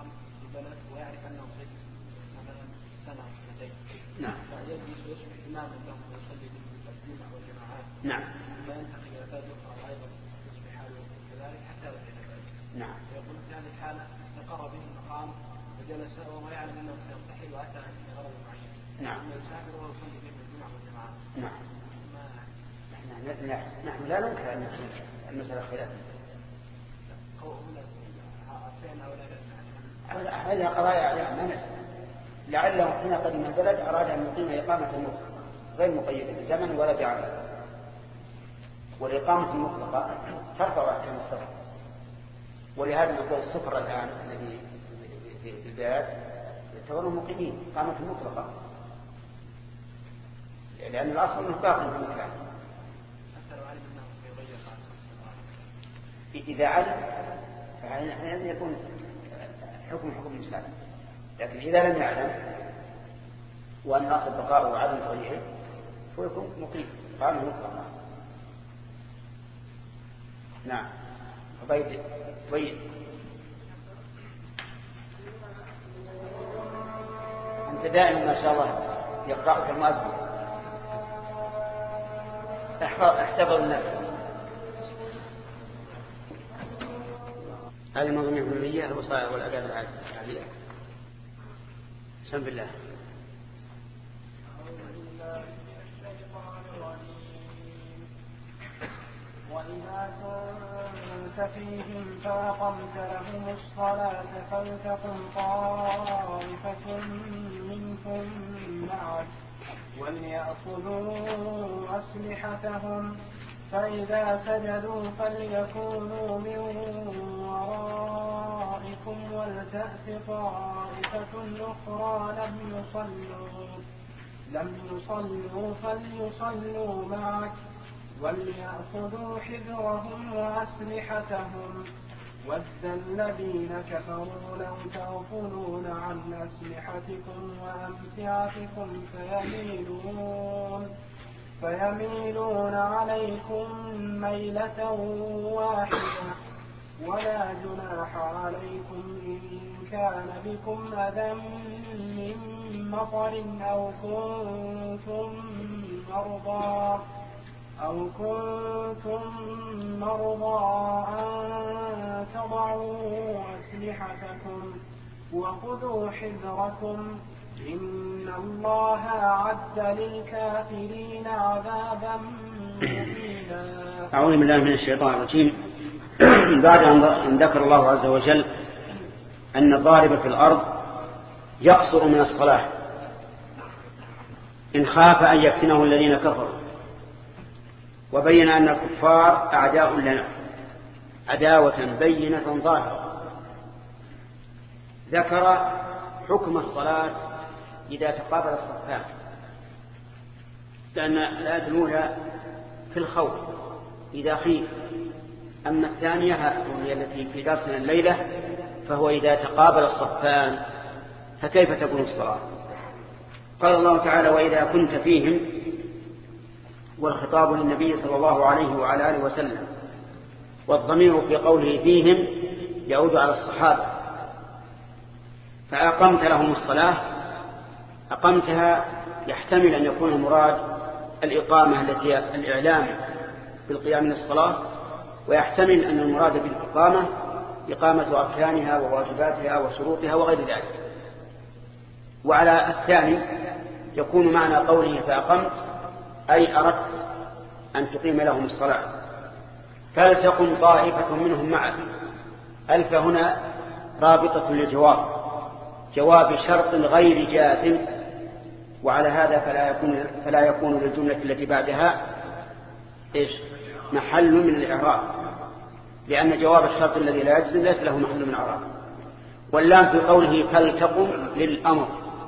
يقام في بلد ويعرف أنه صدق مثلا سنة أو سنتين. نعم. فيجلس ويصبح إماما لهم ويصلي بالجمعة والجماعات. نعم. فينتقل إلى بلد أخرى وأيضا يصبح حاله كذلك حتى يرجع إلى بلد. نعم. فيقول في هذه الحالة استقر به المقام وجلس وهو يعلم أنه سيرتحل وأتى لغرض معين. نعم. ثم يسافر ويصلي بهم الجمعة والجماعات. نعم. نحن لا ننكر أن المسألة خلاف. هذا قضايا يعني لعله حين قدم البلد أراد أن يقيم إقامة مطلقة غير مقيدة بزمن ولا بعمل. والإقامة المطلقة ترفع أحكام السفر. ولهذا نقول السفر الآن الذي في البلاد يعتبروا مقيمين إقامة مطلقة، لأن الأصل أنه باقي في المكان. إذا علم فهذا يكون حكم الإسلام، لكن إذا لم يعلم وأن الأصل بقاءه وعدم تغييره فيكون مقيم إقامة مطلقة. نعم. طيب أنت دائما ما شاء الله يقرأك المؤذن. احتفظ الناس. هذه المنظومة الهمية الوصايا والآداب العادية. بسم الله. وإذا كنت فيهم فأقمت لهم الصلاة فلتقم طائفة منهم معك وليأخذوا أسلحتهم فإذا سجدوا فليكونوا من ورائكم ولتأت طائفة أخرى لم يصلوا فليصلوا معك وليأخذوا حذرهم وأسلحتهم ود الذين كفروا لو تغفلون عن أسلحتكم وأمتعتكم فيميلون عليكم ميلة واحدة ولا جناح عليكم إن كان بكم أذى من مطر أو كنتم مرضى أن تضعوا أسلحتكم وخذوا حذركم إن الله أعد للكافرين عذابا مهينا. أعوذ بالله من الشيطان الرجيم. بعد أن ذكر الله عز وجل أن الضارب في الأرض يقصر من الصلاة إن خاف أن يفتنه الذين كفروا، وبين أن الكفار أعداء لنا عداوة بينة ظاهرة، ذكر حكم الصلاة إذا تقابل الصفان، لأن الآية الأولى في الخوف إذا خيف، أما الثانية وهي التي في درسنا الليلة فهو إذا تقابل الصفان فكيف تكون الصلاة. قال الله تعالى وإذا كنت فيهم، والخطاب للنبي صلى الله عليه وعلى آله وسلم، والضمير في قوله فيهم يعود على الصحابة. فأقمت لهم الصلاة، أقمتها يحتمل أن يكون المراد الإقامة التي الإعلام بالقيام من الصلاة، ويحتمل أن المراد بالإقامة إقامة أركانها وواجباتها وشروطها وغير ذلك. وعلى الثاني يكون معنى قوله فأقمت أي أردت أن تقيم لهم الصلاة. فلتقم طائفة منهم معك. ألف هنا رابطة للجواب، جواب شرط غير جازم، وعلى هذا فلا يكون للجملة التي بعدها محل من الإعراب، لأن جواب الشرط الذي لا يجزم ليس له محل من الإعراب. واللام في قوله فلتقم للأمر،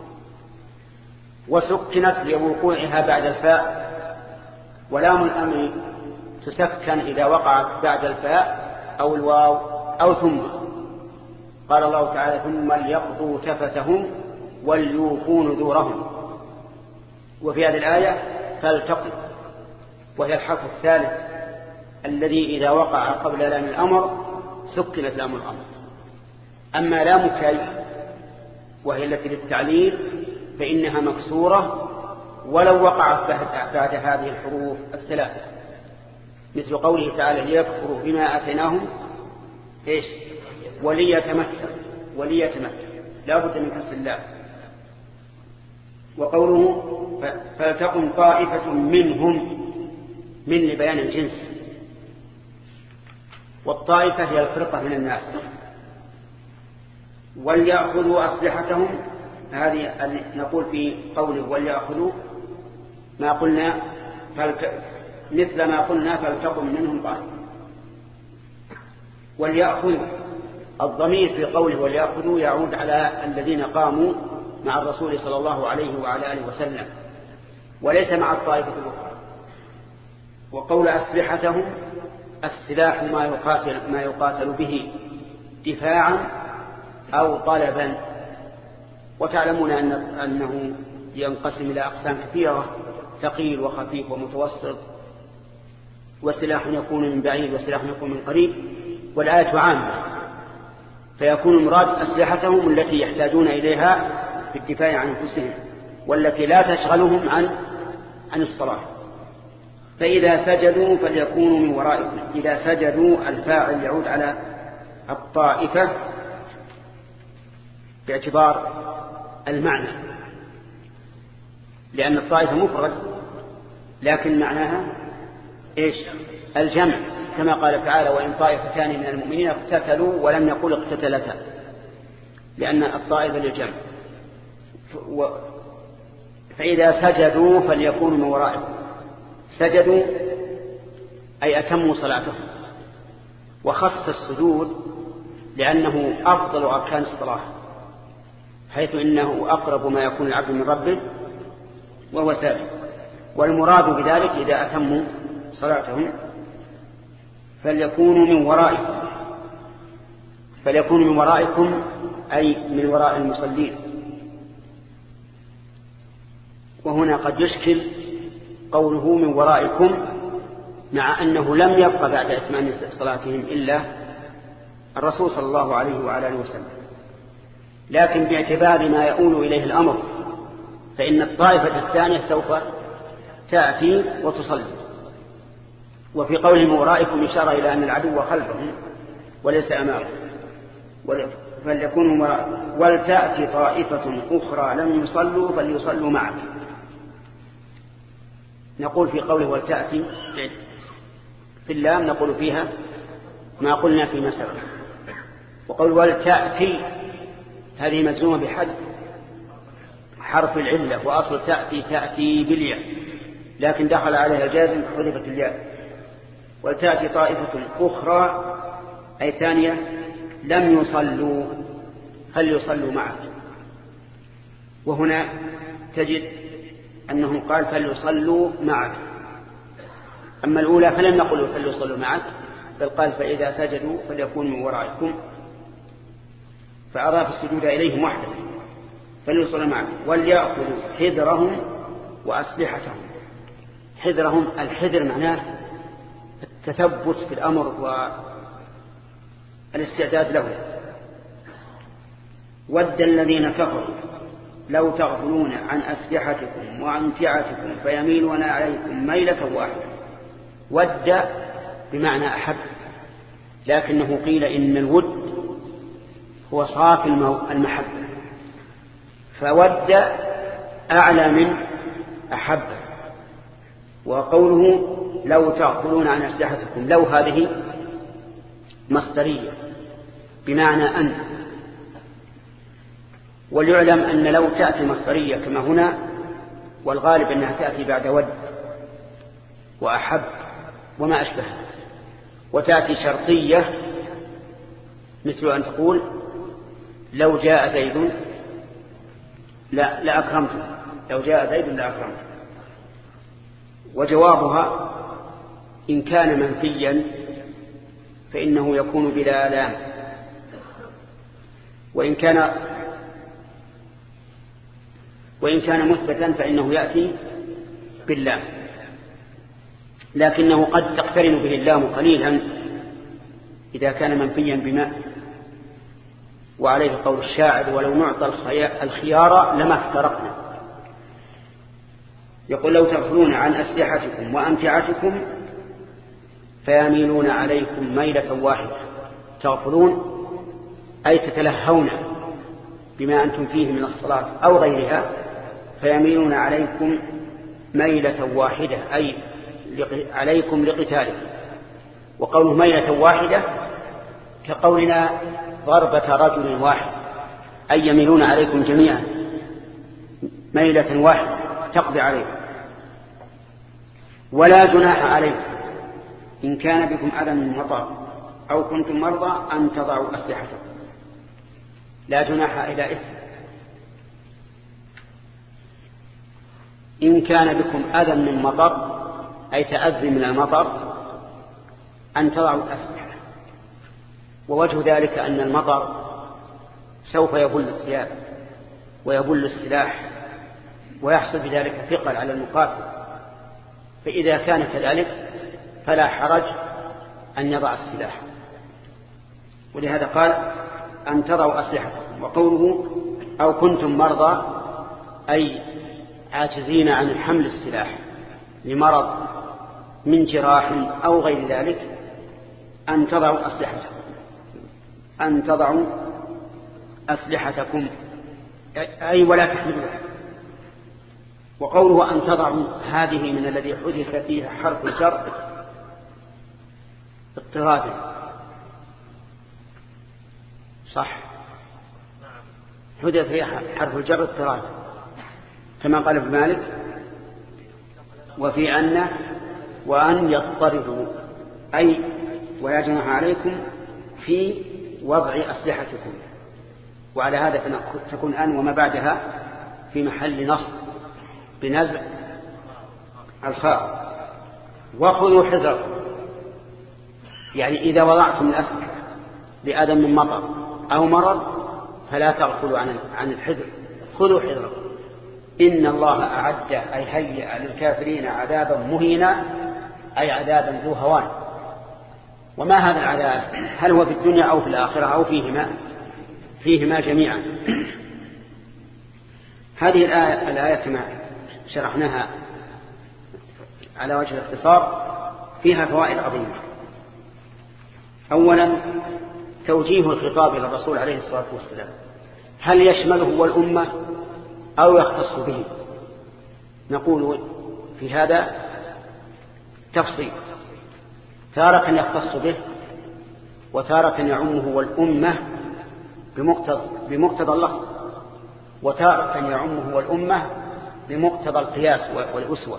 وسكنت لوقوعها بعد الفاء، ولام الأمر تسكن إذا وقعت بعد الفاء أو الواو أو ثم. قال الله تعالى ثم ليقضوا تفتهم وليوفوا نذورهم. وفي هذه الآية فلتقم، وهي الحرف الثالث الذي إذا وقع قبل لام الأمر سكنت لام الأمر. أما لام كي وهي التي للتعليل فإنها مكسورة ولو وقعت بعد هذه الحروف الثلاثة، مثل قوله تعالى ليكفروا بما آتيناهم إيش وليتمتع لا بد من كسر اللام. وقوله فلتكن طائفة منهم من لبيان الجنس، والطائفة هي الفرقة من الناس. وليأخذوا أسلحتهم، هذه نقول في قوله وليأخذوا ما قلنا مثل ما قلنا فلتكن منهم طائفة. وليأخذوا الضمير في قوله وليأخذوا يعود على الذين قاموا مع الرسول صلى الله عليه وعلى آله وسلم، وليس مع الطائفة الأخرى. وقول أسلحتهم السلاح ما يقاتل به دفاعا أو طلبا. وتعلمون أنه ينقسم إلى أقسام كثيرة، ثقيل وخفيف ومتوسط، وسلاح يكون من بعيد وسلاح يكون من قريب، والآية عامة، فيكون المراد أسلحتهم التي يحتاجون إليها في الدفاع عن أنفسهم والتي لا تشغلهم عن الصلاة. فإذا سجدوا فليكونوا من ورائكم. إذا سجدوا الفاعل يعود على الطائفة باعتبار المعنى، لأن الطائفة مفرد لكن معناها إيش؟ الجمع، كما قال تعالى وإن طائفتان من المؤمنين اقتتلوا ولم يقل اقتتلتا، لأن الطائفة للجمع. فإذا سجدوا فليكونوا من ورائكم. سجدوا أي أتموا صلاتهم، وخص السجود لأنه أفضل أركان الصلاة، حيث إنه أقرب ما يكون العبد من ربه وهو ساجد. والمراد بذلك إذا أتموا صلاتهم فليكونوا من ورائكم أي من وراء المصلين. وهنا قد يشكل قوله من ورائكم، مع أنه لم يبق بعد إتمام صلاتهم إلا الرسول صلى الله عليه وعلى آله وسلم، لكن باعتبار ما يؤول إليه الأمر فإن الطائفة الثانية سوف تأتي وتصلي. وفي قوله من ورائكم إشارة إلى أن العدو خلفهم وليس أمامهم، فليكونوا وراءكم. ولتأتي طائفة أخرى لم يصلوا فليصلوا معك. نقول في قوله ولتأتي في اللام نقول فيها ما قلنا فيما سبق. وقول ولتأتي هذه مجزومة بحد حرف العلة، وأصل تأتي بالياء، لكن دخل عليها الجازم حذفت الياء. ولتأتي طائفة أخرى أي ثانية لم يصلوا فليصلوا معك. وهنا تجد أنه قال فليصلوا معك، أما الأولى فلم نقل فليصلوا معك، بل قال فإذا سجدوا فليكونوا من ورائكم، فأضاف السجود إليهم وحده فليصلوا معك. وليأخذوا حذرهم وأسلحتهم. حذرهم، الحذر معناه التثبت في الأمر والاستعداد له. ود الذين كفروا لو تغفلون عن أسلحتكم وأمتعتكم فيميلون عليكم ميلة واحدة. ود بمعنى أحب، لكنه قيل إن الود هو صافي المحبة، فود أعلى من أحب. وقوله لو تغفلون عن أسلحتكم، لو هذه مصدرية بمعنى أن. وليعلم أن لو تأتي مصدرية كما هنا، والغالب أنها تأتي بعد ود وأحب وما أشبه. وتأتي شرطية مثل أن تقول لو جاء زيد لا أكرمته، لو جاء زيد لا أكرمته. وجوابها إن كان منفيا فإنه يكون بلا لام، وإن كان مثبتا فإنه يأتي باللام، لكنه قد تقترن به اللام قليلا إذا كان منفيا بما. وعليه قول الشاعر: ولو نعطى الخيار لما افترقنا. يقول: لو تغفلون عن أسلحتكم وأمتعتكم فيميلون عليكم ميلة واحدة. تغفلون أي تتلهون بما أنتم فيه من الصلاة أو غيرها، فيميلون عليكم ميلة واحدة أي عليكم لقتالكم. وقوله ميلة واحدة كقولنا ضربة رجل واحد، أي يميلون عليكم جميعا ميلة واحدة تقضي عليكم. ولا جناح عليكم إن كان بكم أذى من مطر أو كنتم مرضى أن تضعوا أسلحتكم. لا جناح إلى إثم. إن كان بكم أذى من مطر أي تأذي من المطر أن تضعوا الأسلحة. ووجه ذلك أن المطر سوف يبل الثياب ويبل السلاح ويحصل بذلك ثقل على المقاتل، فإذا كان كذلك فلا حرج أن يضع السلاح. ولهذا قال أن تضعوا أسلحتكم. وقوله أو كنتم مرضى أي عاجزين عن حمل السلاح لمرض من جراح أو غير ذلك أن تضعوا أسلحتكم، أن تضعوا أسلحتكم أي ولا تحملوها. وقوله أن تضعوا هذه من الذي حدث فيها حرف الجر اضطراد، صح، حدث فيها حرف الجر اضطراد كما قال ابن مالك: وفي أن وأن يضطردوا أي ولا جناح عليكم في وضع أسلحتكم. وعلى هذا تكون أن وما بعدها في محل نصب بنزع الخاء. وخذوا حذركم يعني إذا وضعتم الأسلحة بأذى من مطر أو مرض فلا تغفلوا عن الحذر. خذوا حذركم. إن الله أعد أي هيئ للكافرين عذابا مهينا أي عذابا ذو هوان. وما هذا العذاب؟ هل هو في الدنيا أو في الآخرة أو فيهما جميعا؟ هذه الآية كما شرحناها على وجه الاختصار فيها فوائد عظيمة. أولا توجيه الخطاب إلى الرسول عليه الصلاة والسلام، هل يشمله والأمة أو يختص به؟ نقول في هذا تفصيل، تارة يختص به وتارة يعمه والأمة بمقتضى اللفظ، وتارة يعمه والأمة بمقتضى القياس والأسوة.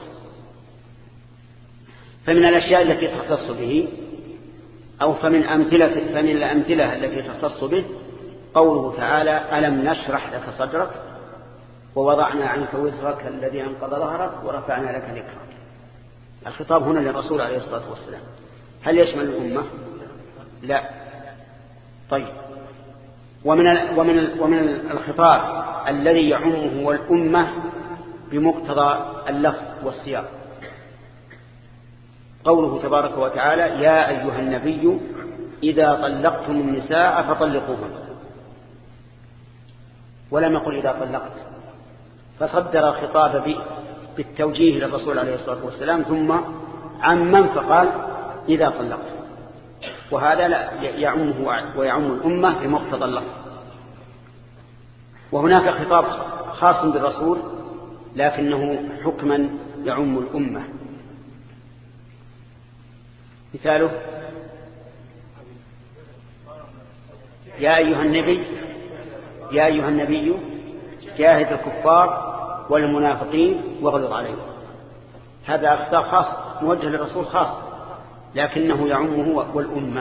فمن الأشياء التي تختص به أو فمن الأمثلة التي تختص به قوله تعالى: ألم نشرح لك صدرك ووضعنا عنك وزرك الذي أنقض ظهرك ورفعنا لك ذكرك. الخطاب هنا للرسول عليه الصلاة والسلام. هل يشمل الأمة؟ لا. طيب، ومن الخطاب الذي يعمه والأمة بمقتضى اللفظ والسياق قوله تبارك وتعالى: يا أيها النبي إذا طلقتم النساء فطلقوهن. ولم يقل إذا طلقت، فصدر الخطاب بالتوجيه للرسول عليه الصلاة والسلام ثم عمم فقال إذا طلقت. وهذا لا يعمه ويعم الأمة بمقتضى اللفظ. وهناك خطاب خاص بالرسول لكنه حكما يعم الأمة. مثاله: يا أيها النبي جاهد الكفار والمنافقين واغلظ عليهم. هذا خطاب خاص موجه للرسول خاص لكنه يعمه والأمة.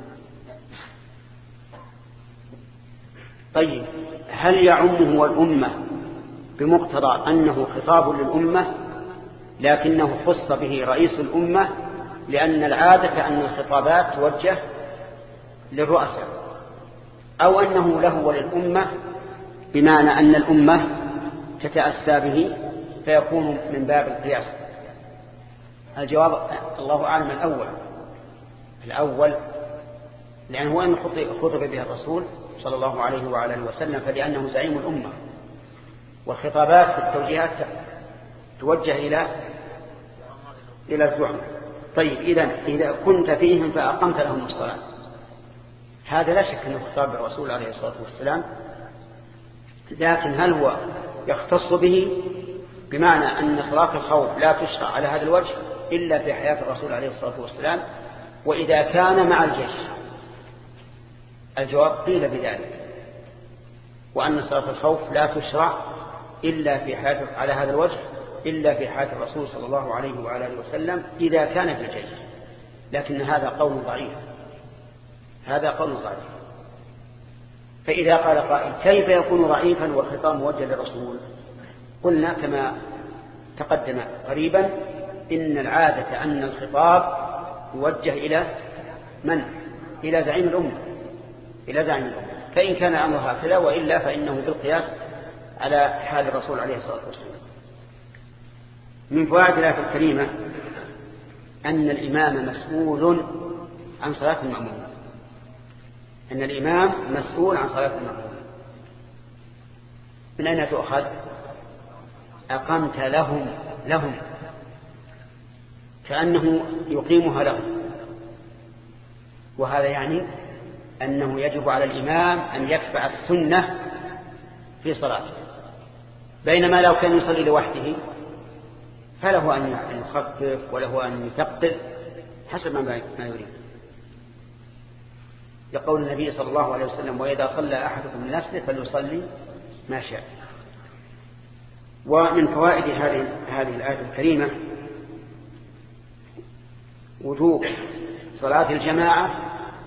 طيب، هل يعمه والأمة بمقتضى أنه خطاب للأمة لكنه خص به رئيس الأمة، لأن العادة أن الخطابات توجه للرؤساء، أو أنه له وللأمة بمعنى أن الأمة تتأسى به فيكون من باب القياس؟ الجواب الله أعلم الأول لأنه وإن خطب به الرسول صلى الله عليه وعلى اله وسلم فلأنه زعيم الأمة، والخطابات في التوجيهات توجه إلى الزعماء. طيب إذا كنت فيهم فأقمت لهم الصلاة، هذا لا شك أنه خطاب الرسول عليه الصلاة والسلام، لكن هل هو يختص به بمعنى أن صلاة الخوف لا تشرع على هذا الوجه إلا في حياة الرسول عليه الصلاة والسلام وإذا كان مع الجيش؟ الجواب قيل بذلك، وأن صلاة الخوف لا تشرع إلا في حياة على هذا الوجه إلا في حياة الرسول صلى الله عليه وعلى اله وسلم إذا كان في الجيش، لكن هذا قول ضعيف، هذا قول ضعيف. فإذا قال قائل كيف يكون ضعيفا والخطاب موجه للرسول؟ قلنا كما تقدم قريبا إن العادة أن الخطاب يوجه إلى من؟ إلى زعيم الأمة، إلى زعيم الأمة، فإن كان أمر هكذا، وإلا فإنه بالقياس على حال الرسول عليه الصلاة والسلام. من فوائد الآية الكريمة أن الإمام مسؤول عن صلاة المأمومين، أن الإمام مسؤول عن صلاة المأمومين. من أين تؤخذ؟ أقمت لهم كأنه يقيمها لهم، وهذا يعني أنه يجب على الإمام أن يتبع السنة في صلاته، بينما لو كان يصلي لوحده فله أن يخفف وله أن يثقل حسب ما يريد، يقول النبي صلى الله عليه وسلم وإذا صلى أحدكم لنفسه فليصلي ما شاء. ومن فوائد هذه الآية الكريمة وجوب صلاة الجماعة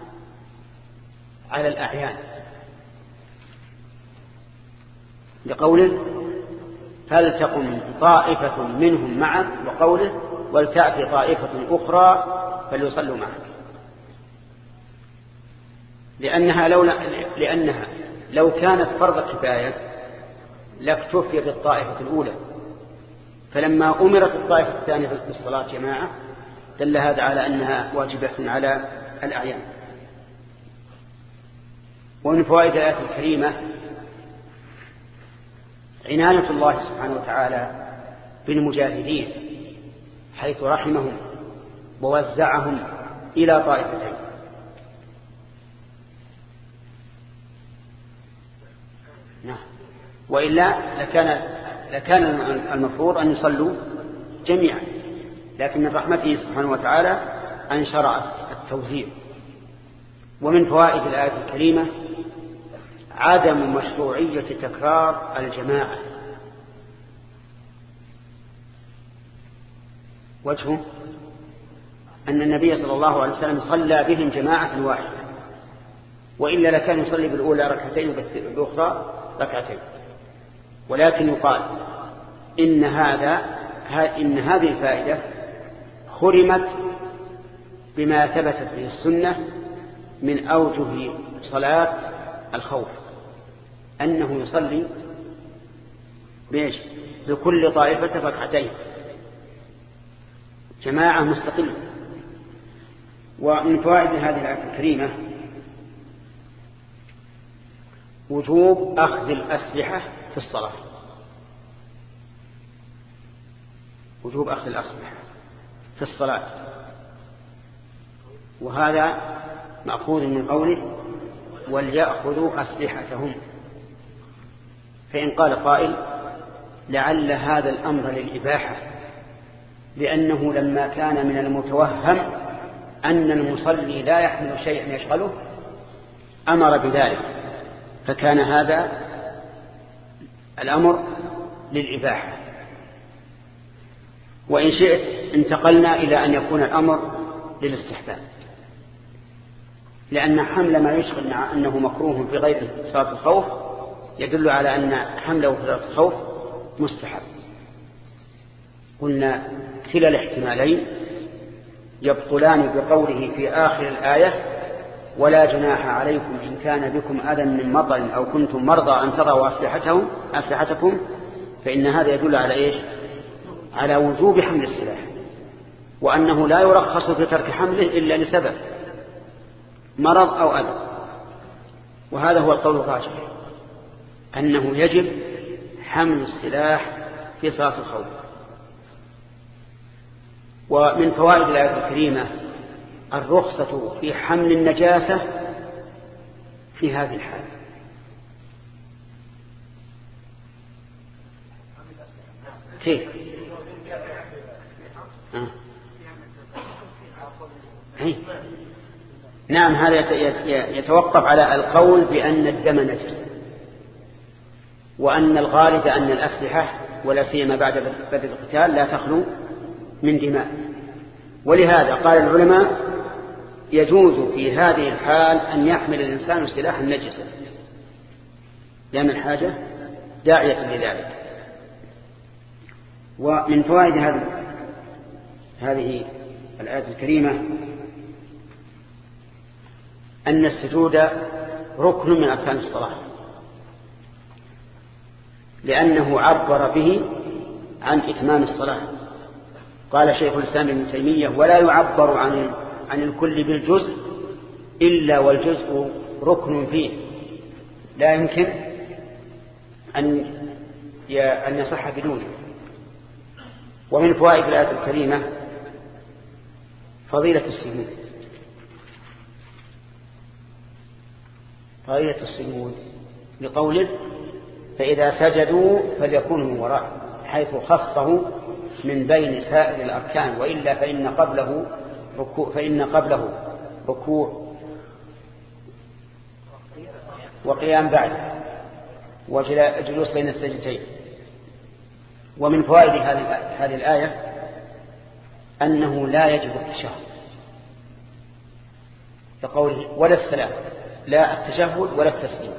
على الأعيان، لقوله فلتقم طائفة منهم معك، وقوله ولتأتي طائفة أخرى فليصلوا معك، لأنها لو كانت فرض كفاية لاكتفي بالطائفة الأولى، فلما أمرت الطائفة الثانية بالصلاة جماعة دل هذا على أنها واجبة على الأعيان. ومن فوائد الآية الكريمة عناية الله سبحانه وتعالى بالمجاهدين، حيث رحمهم ووزعهم إلى طائفتين. نعم، وإلا لكان المفروض أن يصلوا جميعا، لكن من رحمته سبحانه وتعالى أن شرع التوزيع. ومن فوائد الآية الكريمة عدم مشروعية تكرار الجماعة، وجهه أن النبي صلى الله عليه وسلم صلى بهم جماعة واحدة، وإلا لكان يصلي بالأولى ركعتين وبالأخرى ركعتين. ولكن يقال إن هذه الفائدة خرمت بما ثبتت به السنة من أوجه صلاة الخوف، أنه يصلي بكل طائفة ركعتين جماعة مستقلة. ومن فوائد هذه الآية الكريمة وجوب أخذ الأسلحة في الصلاة، وجوب أخذ الأسلحة في الصلاة، وهذا مأخوذ من قوله وليأخذوا أسلحتهم. فإن قال قائل لعل هذا الأمر للإباحة، لأنه لما كان من المتوهم أن المصلي لا يحمل شيئا يشغله أمر بذلك، فكان هذا الأمر للإباحة. وإن شئت انتقلنا إلى أن يكون الأمر للاستحباب، لأن حمل ما يشغل مع أنه مكروه في غير صلاة الخوف يدل على أن حمله في صلاة الخوف مستحب. قلنا كلا الاحتمالين يبطلان بقوله في آخر الآية ولا جناح عليكم إن كان بكم أذى من مطر أو كنتم مرضى أن تضعوا أسلحتكم، فإن هذا يدل على إيش؟ على وجوب حمل السلاح، وأنه لا يرخص في ترك حمله إلا لسبب، مرض أو أذى. وهذا هو القول الراجح، أنه يجب حمل السلاح في صلاة الخوف. ومن فوائد الآية الكريمة الرخصة في حمل النجاسة في هذه الحالة. كيف؟ نعم، هذا يتوقف على القول بأن الدم نجس، وأن الغالب أن الأسلحة ولا سيما بعد بدء القتال لا تخلو من دماء. ولهذا قال العلماء يجوز في هذه الحال أن يحمل الإنسان سلاحا نجسا لأن الحاجة داعية لذلك. ومن فوائد هذه الآية الكريمة أن السجود ركن من أركان الصلاة، لأنه عبر به عن إتمام الصلاة. قال شيخ الإسلام ابن تيمية: ولا يعبر عن الكل بالجزء إلا والجزء ركن فيه، لا يمكن أن يصح بدونه. ومن فوائد الآية الكريمة فضيلة السجود لقوله: فإذا سجدوا فليكونوا من وراء، حيث خصه من بين سائر الأركان، وإلا فإن قبله ركوع وقيام بعد وجلوس بين السجدتين. ومن فوائد هذه الآية أنه لا يجب التشهد، لقوله: ولا السلام، لا التشهد ولا التسليم،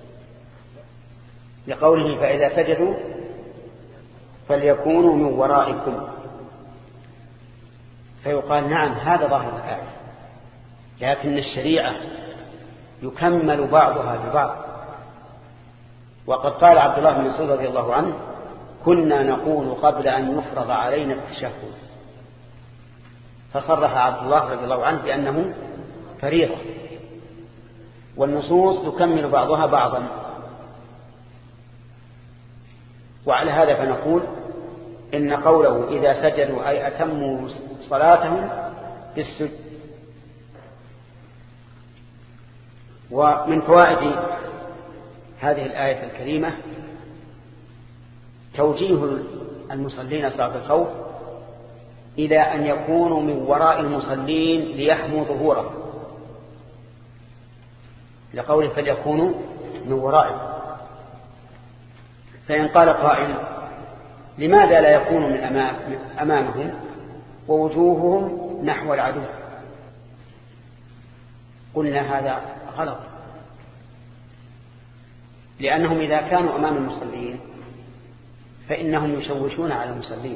لقوله: فإذا سجدوا فليكونوا من ورائكم. فيقال: نعم، هذا ظاهر الآية، لكن الشريعة يكمل بعضها ببعض. وقد قال عبد الله بن مسعود رضي الله عنه: كنا نقول قبل أن يفرض علينا التشهد، فصرح عبد الله رضي الله عنه بأنه فريضة، والنصوص تكمل بعضها بعضا. وعلى هذا فنقول إن قوله إذا سجدوا أي أتموا صلاتهم بالسجد. ومن فوائد هذه الآية الكريمة توجيه المصلين صلاة الخوف إلى أن يكونوا من وراء المصلين ليحموا ظهورهم، لقوله: فليكونوا من ورائهم. فإن قال قائل: لماذا لا يكونوا من أمامهم ووجوههم نحو العدو؟ قلنا هذا غلط، لأنهم إذا كانوا أمام المصلين فإنهم يشوشون على المصلين،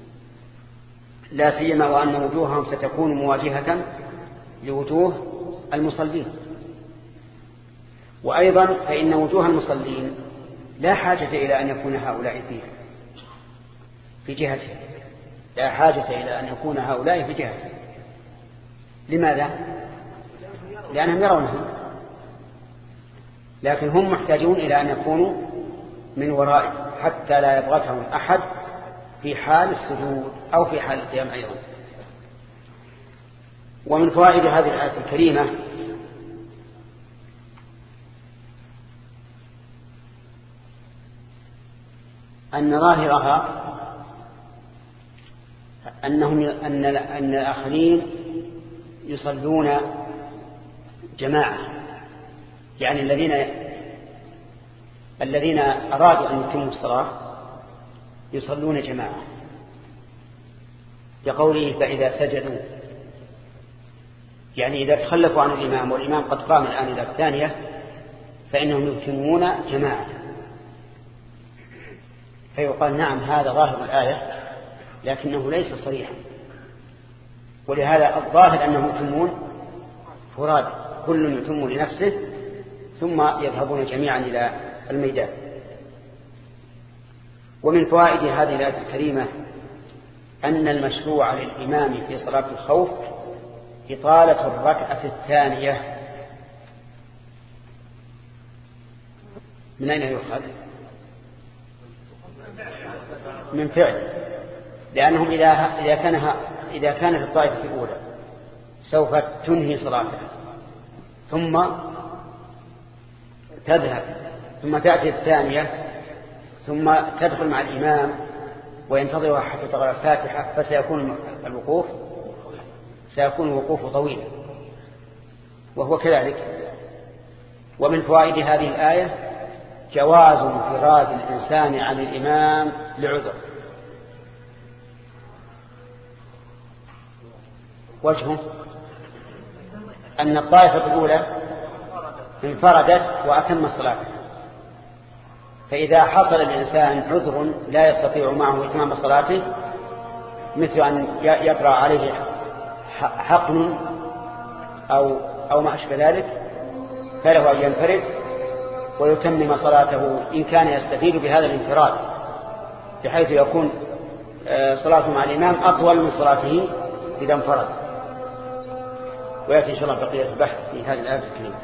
لا سيما وأن وجوههم ستكون مواجهة لوجوه المصلين. وأيضا فإن وجوه المصلين لا حاجة إلى أن يكون هؤلاء في جهته، لا حاجة إلى أن يكون هؤلاء في جهته. لماذا؟ لأنهم يرونهم، لكن هم محتاجون إلى أن يكونوا من ورائه حتى لا يضغطهم أحد في حال السجود أو في حال القيام أيضا. ومن فوائد هذه الآية الكريمة أن ظاهرها أن الآخرين يصلون جماعة، يعني الذين أرادوا أن يتموا الصلاة يصلون جماعة، لقوله: فإذا سجدوا، يعني إذا تخلفوا عن الإمام والإمام قد قام الآن إلى الثانية فإنهم يتمون جماعة. فيقال: نعم، هذا ظاهر الآية لكنه ليس صريحا، ولهذا الظاهر أنهم يتمون فراد، كل يتم لنفسه ثم يذهبون جميعا إلى الميدان. ومن فوائد هذه الآية الكريمة أن المشروع للإمام في صلاة الخوف إطالة الركعة الثانية من أين يؤخذ؟ من فعل، لأنهم إذا كانت الطائفة الأولى سوف تنهي صلاتها ثم تذهب ثم تأتي الثانية ثم تدخل مع الإمام وينتظرها حتى تقرأ الفاتحة، فسيكون الوقوف طويلا، وهو كذلك. ومن فوائد هذه الآية جواز انفراد الإنسان عن الإمام لعذر. وجهه أن الطائفة الأولى انفردت وأتم الصلاة، فإذا حصل الإنسان عذر لا يستطيع معه إتمام صلاته، مثل أن يطرأ عليه حقن أو ما أشبه ذلك، فله أن ينفرد ويتمم صلاته إن كان يستفيد بهذا الانفراد، بحيث يكون صلاته مع الإمام أطول من صلاته إذا انفرد. ويأتي إن شاء الله بقية البحث في هذه الآية الكريمة.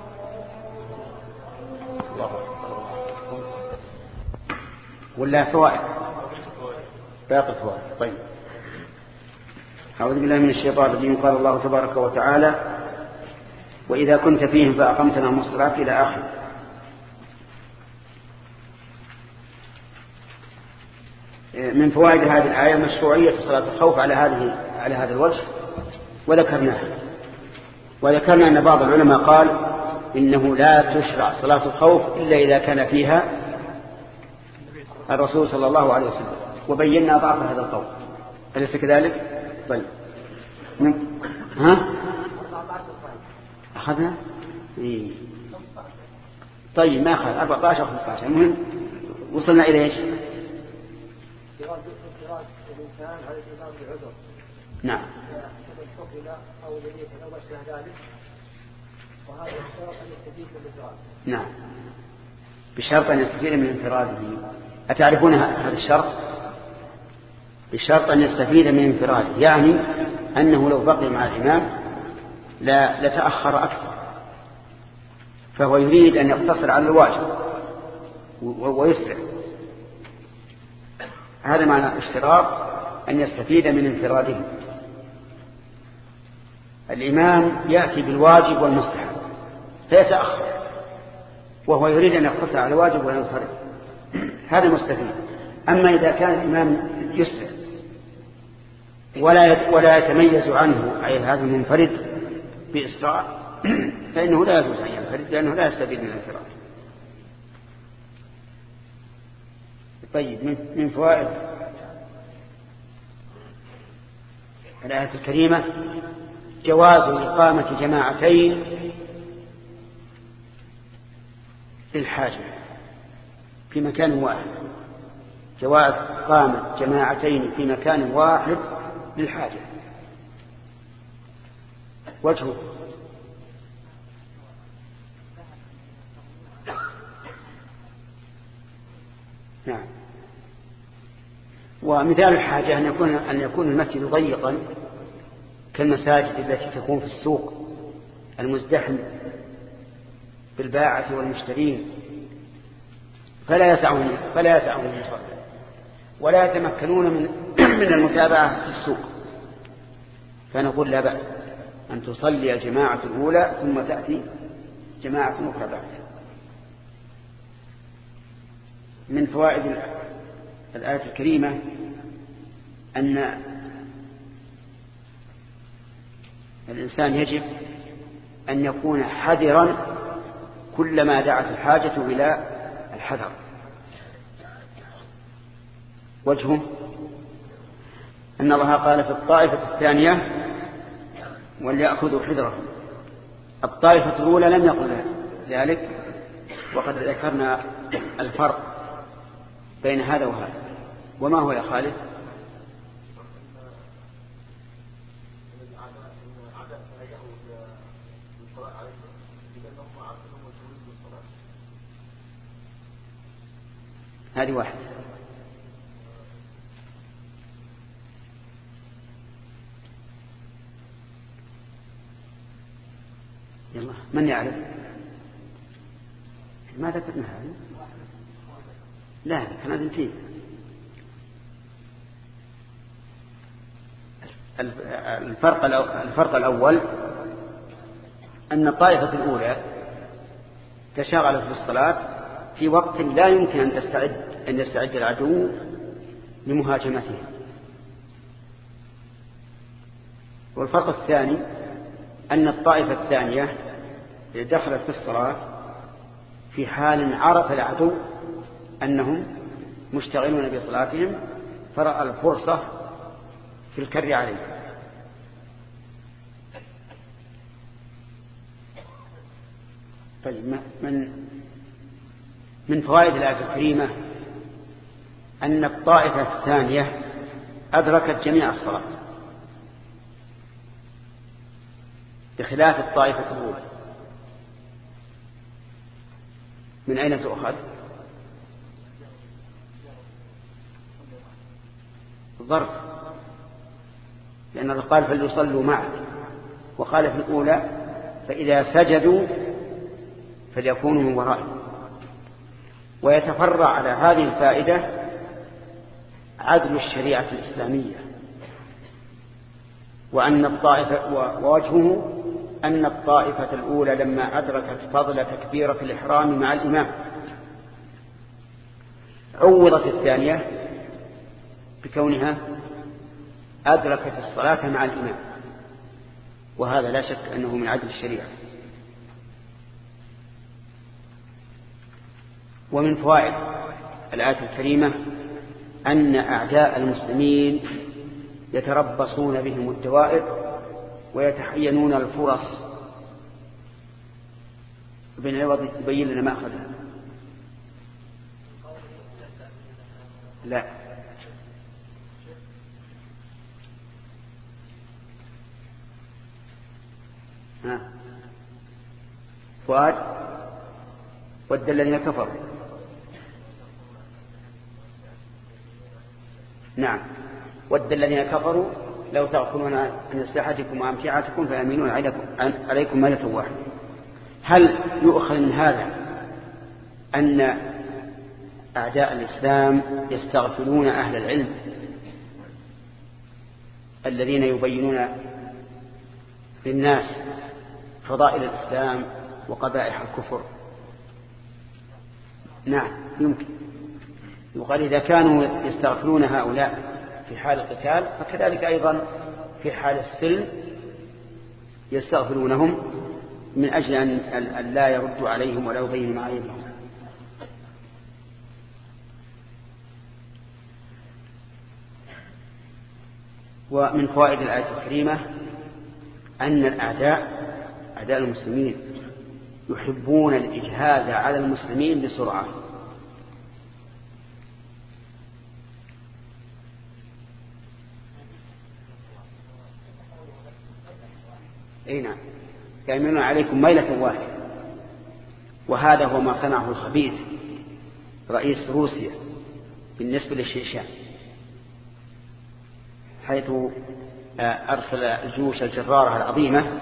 ولا فوائد باقي فوائد. طيب، أعوذ بالله من الشيطان الرجيم. قال الله تبارك وتعالى: وإذا كنت فيهم فأقمت لهم الصلاة إلى آخر. من فوائد هذه الآية مشروعية صلاة الخوف على هذا الوجه، وذكرنا أن بعض العلماء قال إنه لا تشرع صلاة الخوف إلا إذا كان فيها الرسول صلى الله عليه وسلم، وبينا ضعف هذا القول. أليس كذلك؟ طيب، أخذنا إيه؟ طيب، ما أخذ 14 أو 15. المهم وصلنا إلى إيش؟ الإنسان على الإمام بعذر. نعم. أو لنية أو أشبه ذلك، وهذا الشرط أن يستفيد من الانفراد. نعم، بشرط أن يستفيد من انفراده. أتعرفون هذا الشرط؟ بشرط أن يستفيد من انفراده، يعني أنه لو بقي مع الإمام لتأخر أكثر، فهو يريد أن يقتصر على الواجب ويسرع. هذا معنى اشتراط أن يستفيد من انفراده. الإمام يأتي بالواجب والمستحب فيتأخر، وهو يريد أن يقتصر على الواجب وينصرف، هذا مستفيد. أما إذا كان الإمام يسرع ولا يتميز عنه أي هذا المنفرد بإسراع، فإنه لا يجوز أن ينفرد، لأنه لا يستفيد من الانفراد. طيب، من فوائد الآية الكريمة جواز إقامة جماعتين للحاجة في مكان واحد. جواز إقامة جماعتين في مكان واحد للحاجة. وجهه نعم. ومثال الحاجة أن يكون المسجد ضيقا كالمساجد التي تكون في السوق المزدحم بالباعة والمشترين، فلا يسعهم يصلي ولا يتمكنون من المتابعة في السوق، فنقول لا بأس أن تصلي الجماعة الأولى ثم تأتي جماعة أخرى بعدها. من فوائد الآية الكريمة أن الإنسان يجب أن يكون حذرا كلما دعت الحاجة إلى الحذر. وجهه أن الله قال في الطائفة الثانية وليأخذوا حذرهم. الطائفة الأولى لم يقل ذلك، وقد ذكرنا الفرق بين هذا وهذا. وما هو يا خالد؟ هذه واحدة. يلا، من يعرف؟ ما ذكرنا هذا. لا كان هذا فيه. الفرق الأول أن الطائفة الأولى تشاغلت بالصلاة في وقت لا يمكن أن يستعد العدو لمهاجمته. والفرق الثاني أن الطائفة الثانية دخلت في الصلاة في حال عرف العدو أنهم مشتغلون بصلاتهم فرأى الفرصة في الكر عليه. طيب من فوائد الآية الكريمة أن الطائفة الثانية أدركت جميع الصلاة بخلاف الطائفة الأولى. من أين تؤخذ؟ الظرف، لأن الله قال فليصلوا معك، وقال في الأولى فإذا سجدوا فليكونوا من ورائهم. ويتفرع على هذه الفائدة عدل الشريعة الإسلامية، ووجهه أن الطائفة الأولى لما أدركت فضل تكبيرة الإحرام مع الإمام عوضت الثانية بكونها أدركت الصلاة مع الإمام، وهذا لا شك أنه من عدل الشريعة. ومن فوائد الآية الكريمة أن أعداء المسلمين يتربصون بهم الدوائر ويتحينون الفرص. ابن عوض يبين لنا ما أخذها. لا فؤاد ود الذين كفروا. نعم ود الذين كفروا لو تأخذون عن أسلحتكم وأمتعتكم فيميلون عليكم ميلة واحدة. هل يؤخذ من هذا أن أعداء الإسلام يستغفلون أهل العلم الذين يبينون للناس فضائل الإسلام وقبائح الكفر؟ نعم يمكن. وقال إذا كانوا يستغفلون هؤلاء في حال القتال فكذلك أيضا في حال السلم يستغفلونهم من أجل أن لا يردوا عليهم ولا يبينوا معايبهم. ومن فوائد الآية الكريمة أن أعداء المسلمين يحبون الإجهاز على المسلمين بسرعة. أي نعم يأمنون عليكم ميلة واحدة. وهذا هو ما صنعه الخبيث رئيس روسيا بالنسبة للشيشان، حيث أرسل الجيوش الجرارة العظيمة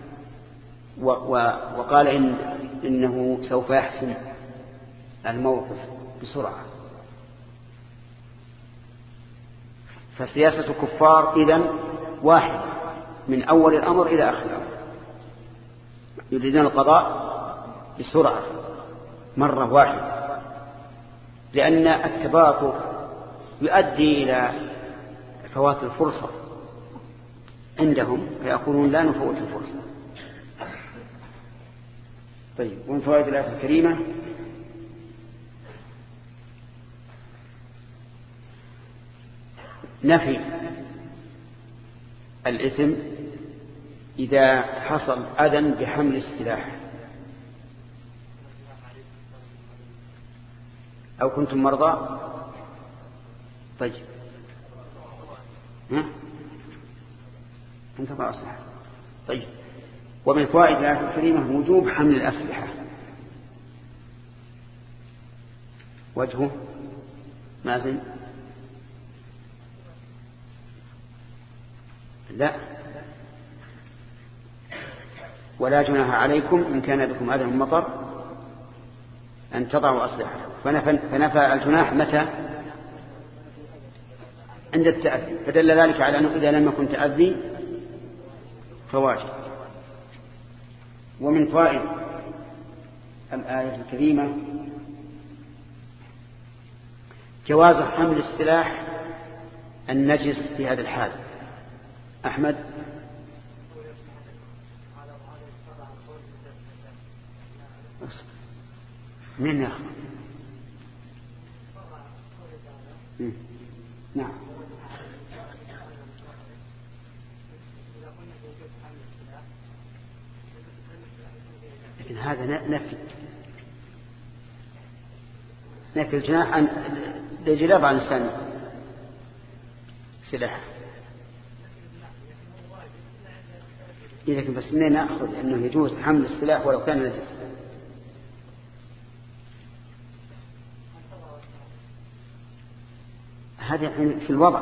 وقال إنه سوف يحسم الموقف بسرعة. فسياسة الكفار إذن واحدة من أول الأمر إلى آخر الأمر، يريدون القضاء بسرعة مرة واحدة، لأن التباطؤ يؤدي إلى فوات الفرصة عندهم فيقولون لا نفوت الفرصة. طيب ومن فوائد الآية الكريمة نفي الإثم إذا حصل أذى بحمل السلاح أو كنتم مرضى. طيب انتظر أصلحة. طيب ومن فوائد الآية الكريمة وجوب حمل الأسلحة. وجهه مازن؟ لا، ولا جناح عليكم إن كان بكم أذى من مطر أن تضعوا أسلحتكم. فنفى الجناح متى؟ عند التأذي، فدل ذلك على أنه إذا لم يكن تأذي فواجب. ومن فوائد الآية الكريمة جواز حمل السلاح النجس في هذا الحال. أحمد. من يأخذ؟ نعم. لكن هذا نفي الجناح عن الإجلاب عن الإنسان سلاح. لكن بس منين نأخذ أنه يجوز حمل السلاح ولو كان نجس؟ هذا في الوضع،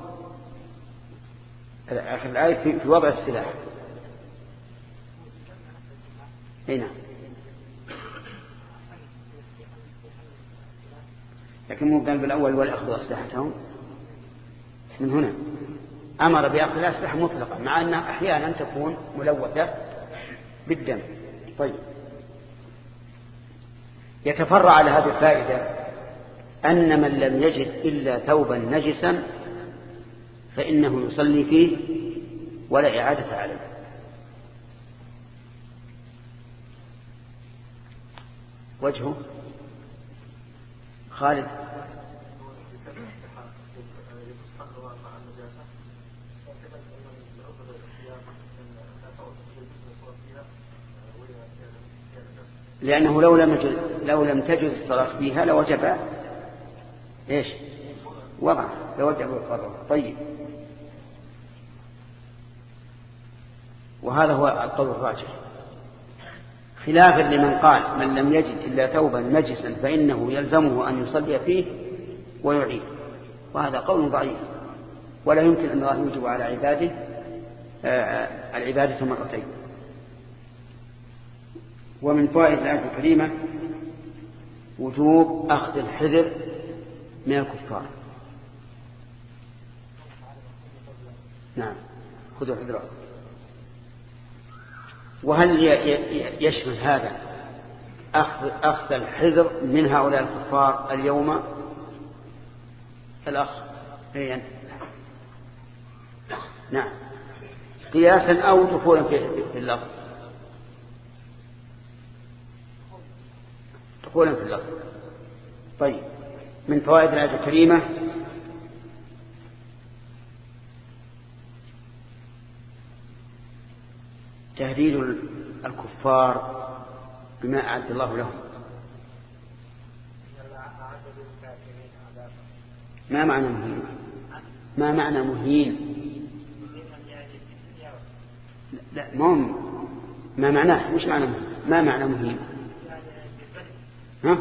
آخر الآية في وضع السلاح. هنا لكن مو قال بالأول والأخذ أسلحتهم. من هنا أمر بأخذ الأسلحة مطلقا، مع أنها أحيانا تكون ملوثة بالدم. طيب، يتفرع على هذه الفائدة أن من لم يجد إلا ثوبا نجسا فإنه يصلي فيه ولا إعادة عليه. وجهه خالد. لأنه لو لم تجوز الصلاة فيها لوجب إيش؟ وضع، لوجب القرار. طيب، وهذا هو القول الراجح، خلافا لمن قال من لم يجد إلا ثوبا نجسا فإنه يلزمه أن يصلي فيه ويعيد، وهذا قول ضعيف، ولا يمكن أن الله يوجب على عباده العبادة مرتين. ومن فوائد الآية الكريمة وجوب أخذ الحذر من الكفار. نعم، خذوا حذركم. وهل يشمل هذا أخذ الحذر من هؤلاء الكفار اليوم؟ الأخ هي نعم، قياسا أو دخولا في اللفظ؟ دخولا في اللفظ. طيب، من فوائد الآية الكريمة تهديد الكفار بما أعد الله لهم. ما معنى مهين؟ ما معنى مهين؟ لا، ما معناه، مش معنى مهين. ما معنى مهين؟ ها؟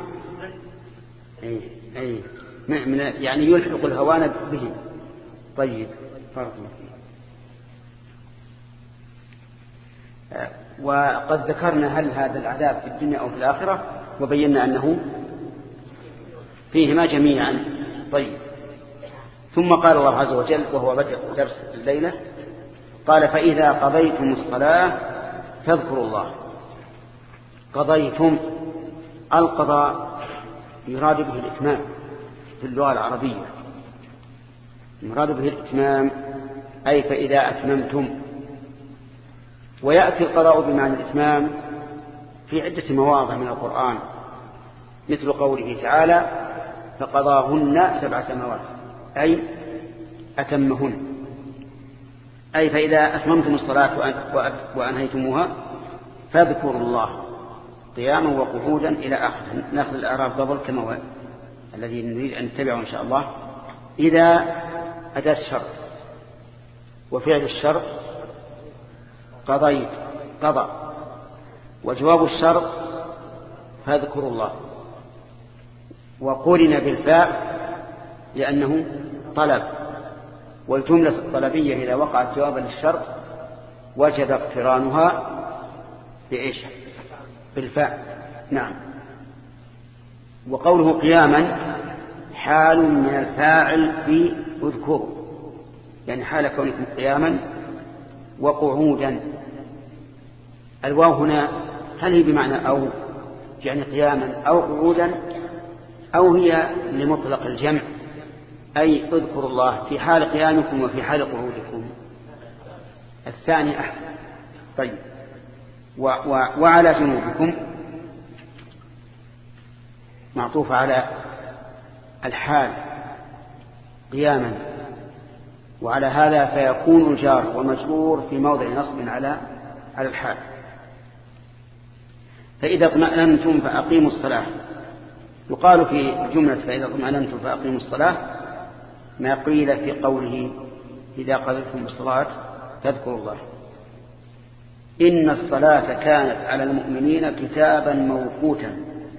أي يعني يلحق الهوان به. طيب، فرق الله. وقد ذكرنا هل هذا العذاب في الدنيا أو في الآخرة، وبينا أنه فيهما جميعا. طيب، ثم قال الله عز وجل وهو بدء درس الليلة، قال فإذا قضيتم الصلاة فاذكروا الله. قضيتم، القضاء يراد به الإتمام في اللغة العربية، يراد به الإتمام، أي فإذا أتممتم. ويأتي القضاء بمعنى الإتمام في عدة مواضع من القرآن، مثل قوله تعالى فقضاهن 7 سنوات، أي أتمهن، أي فإذا أتممتم الصلاة وأنهيتموها فاذكروا الله قياما وقعودا إلى آخر. نأخذ الأعراف قبل كما هو الذي نريد أن نتبعه إن شاء الله. إذا أداة الشرط، وفعل الشرط قضيت، قضى، وجواب الشرط فاذكروا الله، وقرن بالفاء لأنه طلب، والجملة الطلبية إذا وقعت جوابا للشرط وجب اقترانها بإيش؟ بالفاء. نعم. وقوله قياما حال من الفاعل في اذكروا، يعني حال كونكم قياما وقعودا. الواو هنا هل هي بمعنى أو، يعني قياما أو قعودا، أو هي لمطلق الجمع أي اذكروا الله في حال قيامكم وفي حال قعودكم؟ الثاني أحسن. طيب، وعلى جنوبكم معطوف على الحال قياما، وعلى هذا فيكون الجار ومجرور في موضع نصب على الحال. فإذا اطمأننتم فأقيموا الصلاة، يقال في الجملة فإذا اطمأننتم فأقيموا الصلاة ما قيل في قوله إذا قضيتم الصلاة فاذكروا الله. إن الصلاة كانت على المؤمنين كتابا موقوتا.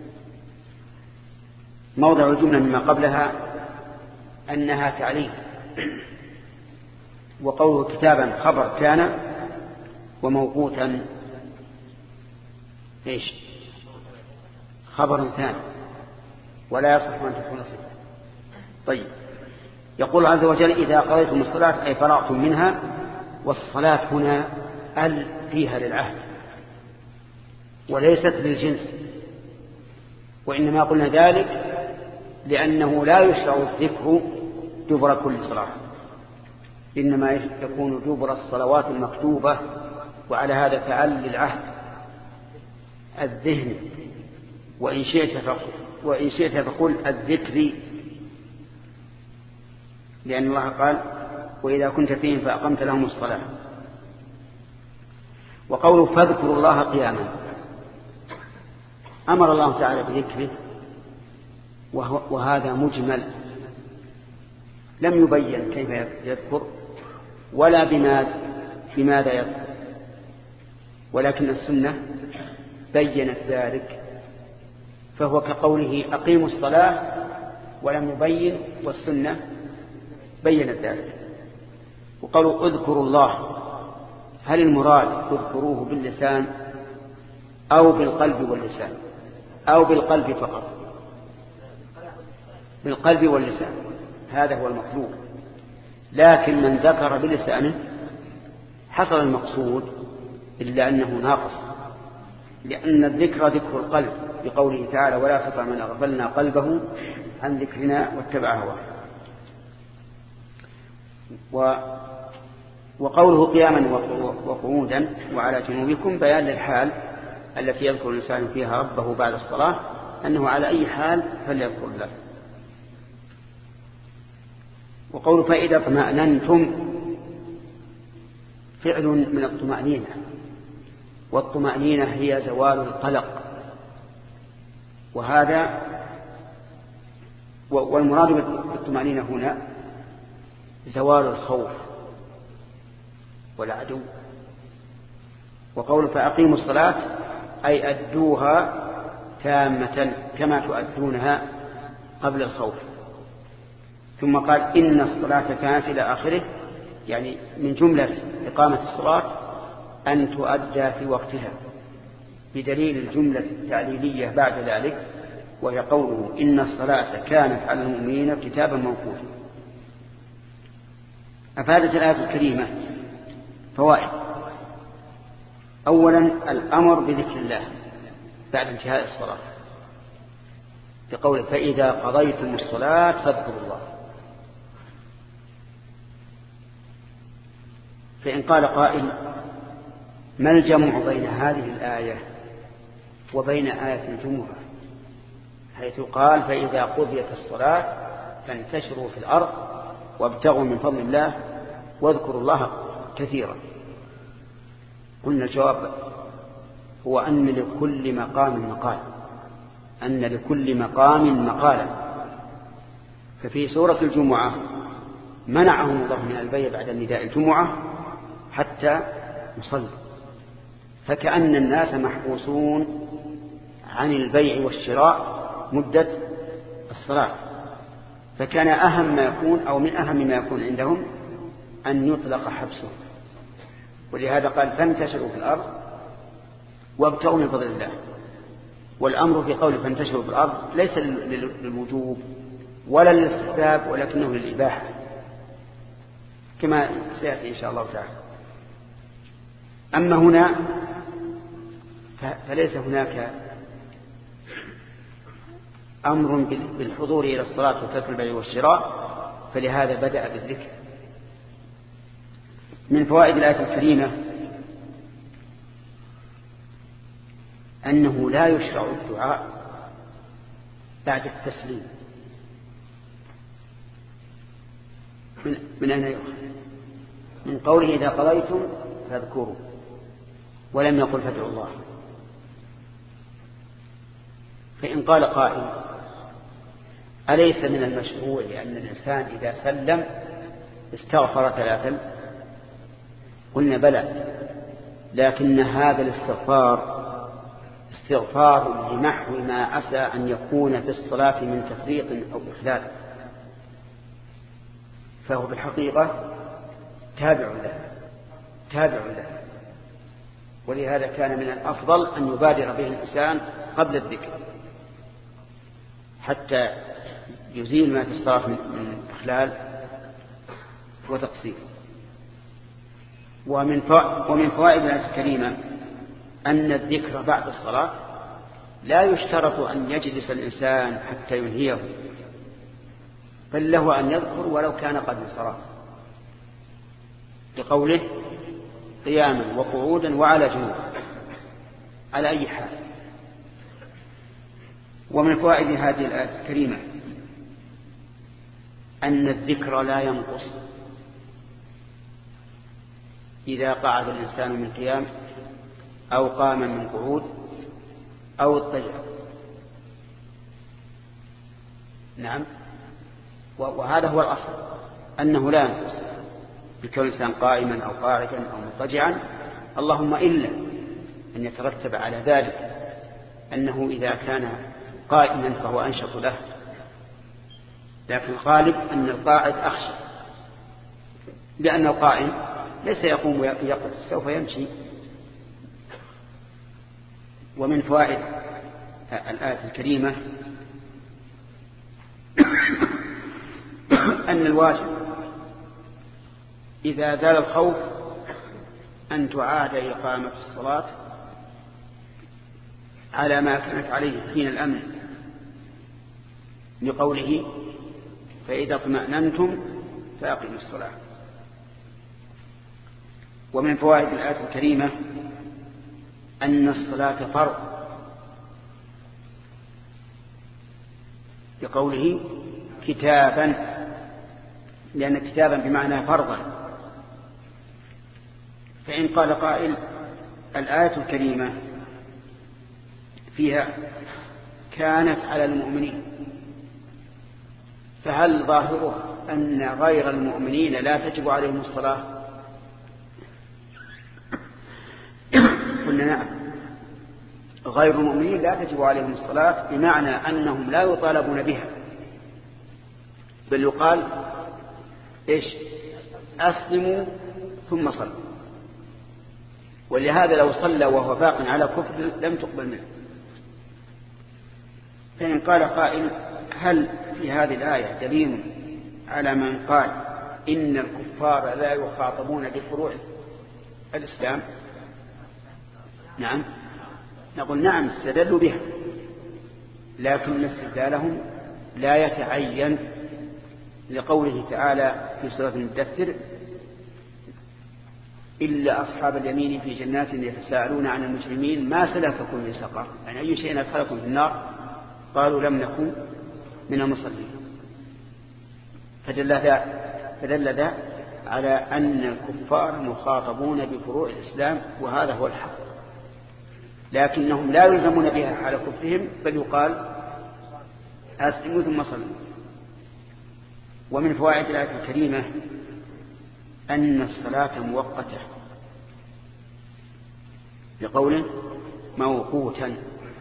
موضع الجملة مما قبلها أنها تعليل، وقوله كتابا خبر كان، وموقوتا ايش؟ خبر ثاني، ولا يصح أن تكون صفة. طيب، يقول عز وجل إذا قضيتم الصلاة أي فرغتم منها، والصلاة هنا ال فيها للعهد وليست للجنس، وإنما قلنا ذلك لأنه لا يشرع الذكر دبر كل صلاة، إنما يكون دبر الصلوات المكتوبة، وعلى هذا فعل للعهد الذهن، وإن شئت فقل الذكر، لأن الله قال وإذا كنت فيهم فأقمت لهم الصلاة. وقوله فاذكروا الله قياما، أمر الله تعالى بذكره، وهذا مجمل لم يبين كيف يذكر ولا بماذا يذكر، ولكن السنة بينت ذلك، فهو كقوله أقيموا الصلاة ولم يبين، والسنة بينت ذلك. وقالوا اذكروا الله، هل المراد اذكروه باللسان أو بالقلب واللسان أو بالقلب فقط؟ بالقلب واللسان، هذا هو المطلوب. لكن من ذكر بلسانه حصل المقصود، إلا أنه ناقص، لأن الذكر ذكر القلب، بقوله تعالى ولا تطع من أغفلنا قلبه عن ذكرنا واتبع هواه. وقوله قياما وقعودا وعلى جنوبكم بيان للحال التي يذكر الإنسان فيها ربه بعد الصلاة، أنه على أي حال فليذكر الله. وقول فإذا اطمأننتم فعل من الطمأنينة، والطمأنينة هي زوال القلق، وهذا والمراد بالطمأنينة هنا زوال الخوف والعدو. وقول فأقيموا الصلاة أي أدوها تامة كما تؤدونها قبل الخوف. ثم قال إن الصلاة كانت إلى آخره، يعني من جملة إقامة الصلاة أن تؤدى في وقتها، بدليل الجملة التعليلية بعد ذلك، وهي قوله إن الصلاة كانت على المؤمنين كتابا موقوتا. أفادت الآية الكريمة فوائد. أولا الأمر بذكر الله بعد انتهاء الصلاة، بقوله فإذا قضيتم الصلاة فاذكروا الله. فإن قال قائل ما الجمع بين هذه الآية وبين آية الجمعة، حيث قال فإذا قضيت الصلاة فانتشروا في الأرض وابتغوا من فضل الله واذكروا الله كثيرا؟ قلنا الجواب هو أن لكل مقام مقال، أن لكل مقام مقالا. ففي سورة الجمعة منعهم الله من البيع بعد نداء الجمعة حتى يصلي، فكأن الناس محبوسون عن البيع والشراء مدة الصلاة، فكان أهم ما يكون أو من أهم ما يكون عندهم أن يطلق حبسه. ولهذا قال فانتشروا في الأرض وابتغوا من فضل الله. والأمر في قوله فانتشروا في الأرض ليس للوجوب ولا للاستحباب ولكنه للإباحة كما سيأتي إن شاء الله تعالى. أما هنا فليس هناك أمر بالحضور إلى الصلاة وترك البيع والشراء، فلهذا بدأ بالذكر. من فوائد الآية الكريمة أنه لا يشرع الدعاء بعد التسليم. من أين يؤخذ؟ من قوله إذا قضيتم فاذكروا، ولم يقل فادعوا الله. فإن قال قائل أليس من المشروع أن الإنسان إذا سلم استغفر 3؟ قلنا بلى، لكن هذا الاستغفار استغفار لمحو ما عسى أن يكون في الصلاة من تفريط أو إخلال، فهو بالحقيقة تابع له، ولهذا كان من الأفضل أن يبادر به الإنسان قبل الذكر حتى يزيل ما في الصلاة من إخلال وتقصير. ومن فوائد الآية الكريمة أن الذكر بعد الصلاة لا يشترط أن يجلس الإنسان حتى ينهيه، بل له أن يذكر ولو كان قد انصرف، لقوله قياما وقعودا وعلى جنوب، على أي حال. ومن فوائد هذه الآية الكريمة أن الذكر لا ينقص إذا قعد الإنسان من قيام أو قام من قعود أو اضطجع. نعم، وهذا هو الأصل أنه لا ينقص بكون الإنسان قائما أو قاعدا أو مضطجعا، اللهم إلا أن يترتب على ذلك أنه إذا كان قائما فهو أنشط له، لكن الغالب أن القاعد أخشى، لأن القائم ليس يقوم ويقف، سوف يمشي. ومن فوائد الآية الكريمة أن الواجب إذا زال الخوف أن تعاد إقامة الصلاة على ما كانت عليه حين الأمن، لقوله فإذا اطمأننتم فأقيموا الصلاة. ومن فوائد الآية الكريمة أن الصلاة فرض، لقوله كتابا، لأن كتابا بمعنى فرضا. فإن قال قائل الآية الكريمة فيها كانت على المؤمنين، فهل ظاهره أن غير المؤمنين لا تجب عليهم الصلاة؟ قلنا نعم، غير المؤمنين لا تجب عليهم الصلاة، بمعنى أنهم لا يطالبون بها، بل يقال إيش؟ أسلموا ثم صلوا. ولهذا لو صلى وهو باق على كفر لم تقبل منه. فإن قال قائل هل في هذه الآية دليل على من قال إن الكفار لا يخاطبون بفروع الإسلام؟ نعم، نقول نعم استدلوا بها، لكن استدلالهم لا يتعين، لقوله تعالى في سورة المدثر إلا أصحاب اليمين في جنات يتساءلون عن المجرمين ما سلككم في سقر، يعني أي شيء أدخلكم في النار؟ قالوا لم نكن من المصلين. فدل ذا على أن الكفار مخاطبون بفروع الإسلام، وهذا هو الحق، لكنهم لا يلزمون بها حال كفرهم، بل يقال أسلموا ثم صلوا. ومن فوائد الآية الكريمة أن الصلاة مؤقتة، لقوله موقوتا،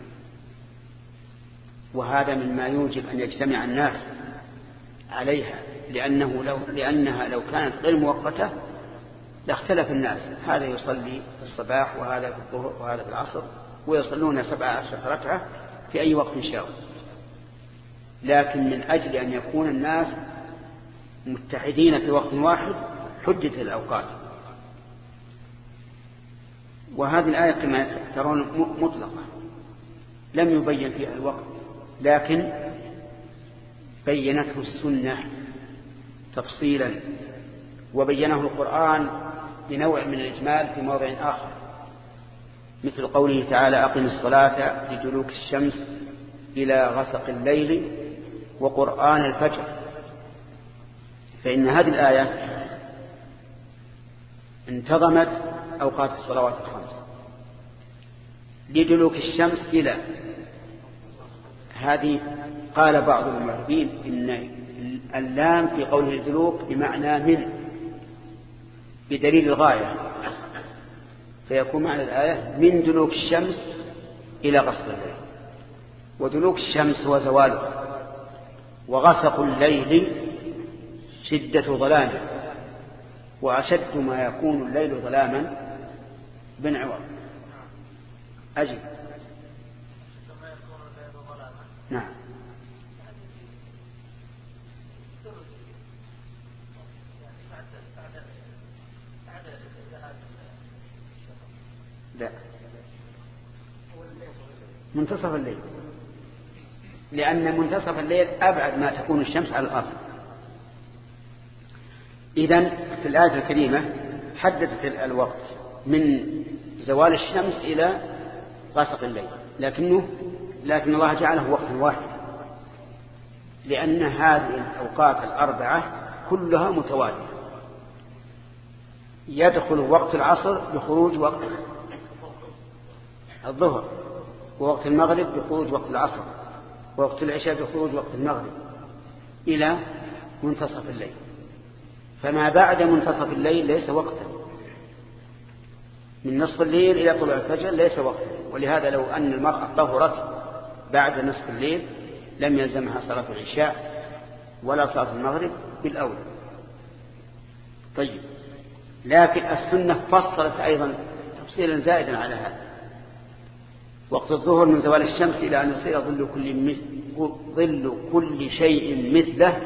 وهذا مما يوجب أن يجتمع الناس عليها، لأنها لو كانت غير مؤقتة لاختلف الناس، هذا يصلي في الصباح وهذا في الظهر وهذا في العصر، ويصلون 17 ركعة في أي وقت شاءوا، لكن من أجل أن يكون الناس متحدين في وقت واحد حجت الأوقات. وهذه الآية كما ترون مطلقة لم يبين فيها الوقت، لكن بينته السنة تفصيلا، وبينه القرآن بنوع من الإجمال في موضع آخر، مثل قوله تعالى أقم الصلاة لدلوك الشمس إلى غسق الليل وقرآن الفجر. فإن هذه الآية انتظمت أوقات الصلوات الخمس لدلوك الشمس إلى هذه. قال بعض المعربين إن اللام في قوله الدلوك بمعنى من بدليل الغاية، فيكون معنى الآية من دلوك الشمس إلى غسق الليل. ودلوك الشمس هو زواله، وغسق الليل شدة ظلامه، وأشد ما يكون الليل ظلاما بن عوض. أجل نعم. لا، منتصف الليل، لأن منتصف الليل أبعد ما تكون الشمس على الأرض. إذن في الآية الكريمة حددت الوقت من زوال الشمس إلى غسق الليل، لكن الله جعله وقتا واحدا، لأن هذه الأوقات الأربعة كلها متوالية. يدخل وقت العصر بخروج وقت الظهر، ووقت المغرب بخروج وقت العصر، ووقت العشاء بخروج وقت المغرب، إلى منتصف الليل. فما بعد منتصف الليل ليس وقتا، من نصف الليل إلى طلوع الفجر ليس وقتا. ولهذا لو أن المرأة طهرت بعد نصف الليل لم يلزمها صلاة العشاء ولا صلاة المغرب بالأول. طيب، لكن السنة فصلت أيضا تفصيلا زائدا على هذا. وقت الظهر من زوال الشمس إلى أن يصير ظل كل شيء مثله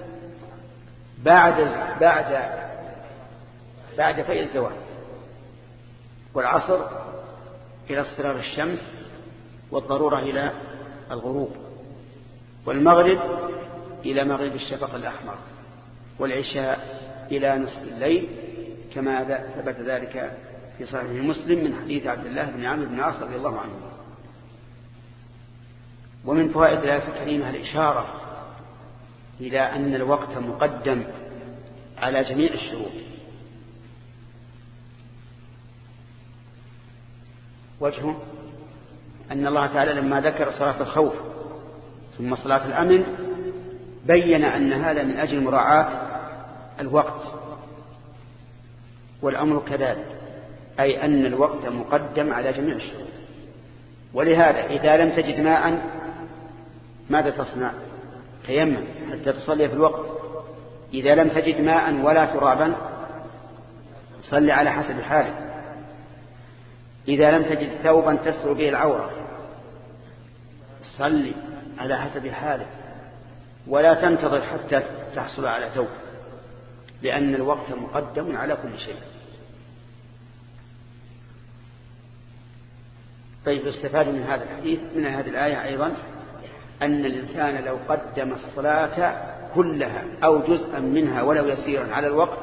بعد فيء الزوال. والعصر إلى اصفرار الشمس، والضرورة إلى الغروب، والمغرب إلى مغرب الشفق الأحمر، والعشاء إلى نصف الليل، كما ثبت ذلك في صحيح مسلم من حديث عبد الله بن عمرو بن العاص رضي الله عنه. ومن فوائد الآية الكريمة الإشارة إلى أن الوقت مقدم على جميع الشروط. وجهه أن الله تعالى لما ذكر صلاة الخوف ثم صلاة الأمن بين أن هذا من أجل مراعاة الوقت، والأمر كذلك، أي أن الوقت مقدم على جميع الشروط. ولهذا إذا لم تجد ماء ماذا تصنع؟ تيمم حتى تصلي في الوقت. إذا لم تجد ماء ولا ترابا صلي على حسب حالك. إذا لم تجد ثوبا تستر به العورة صلي على حسب حالك، ولا تنتظر حتى تحصل على ثوب، لأن الوقت مقدم على كل شيء. طيب، استفاد من هذا الحديث من هذه الآية أيضا أن الإنسان لو قدم الصلاة كلها أو جزءا منها ولو يسيرا على الوقت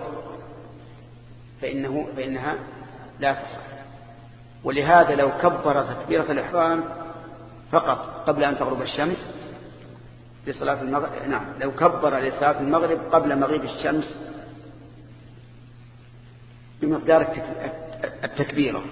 فإنها لا تصح. ولهذا لو كبر تكبيرة الإحرام فقط قبل أن تغرب الشمس لصلاة المغرب، لو كبر لصلاة المغرب قبل مغيب الشمس بمقدار التكبيرة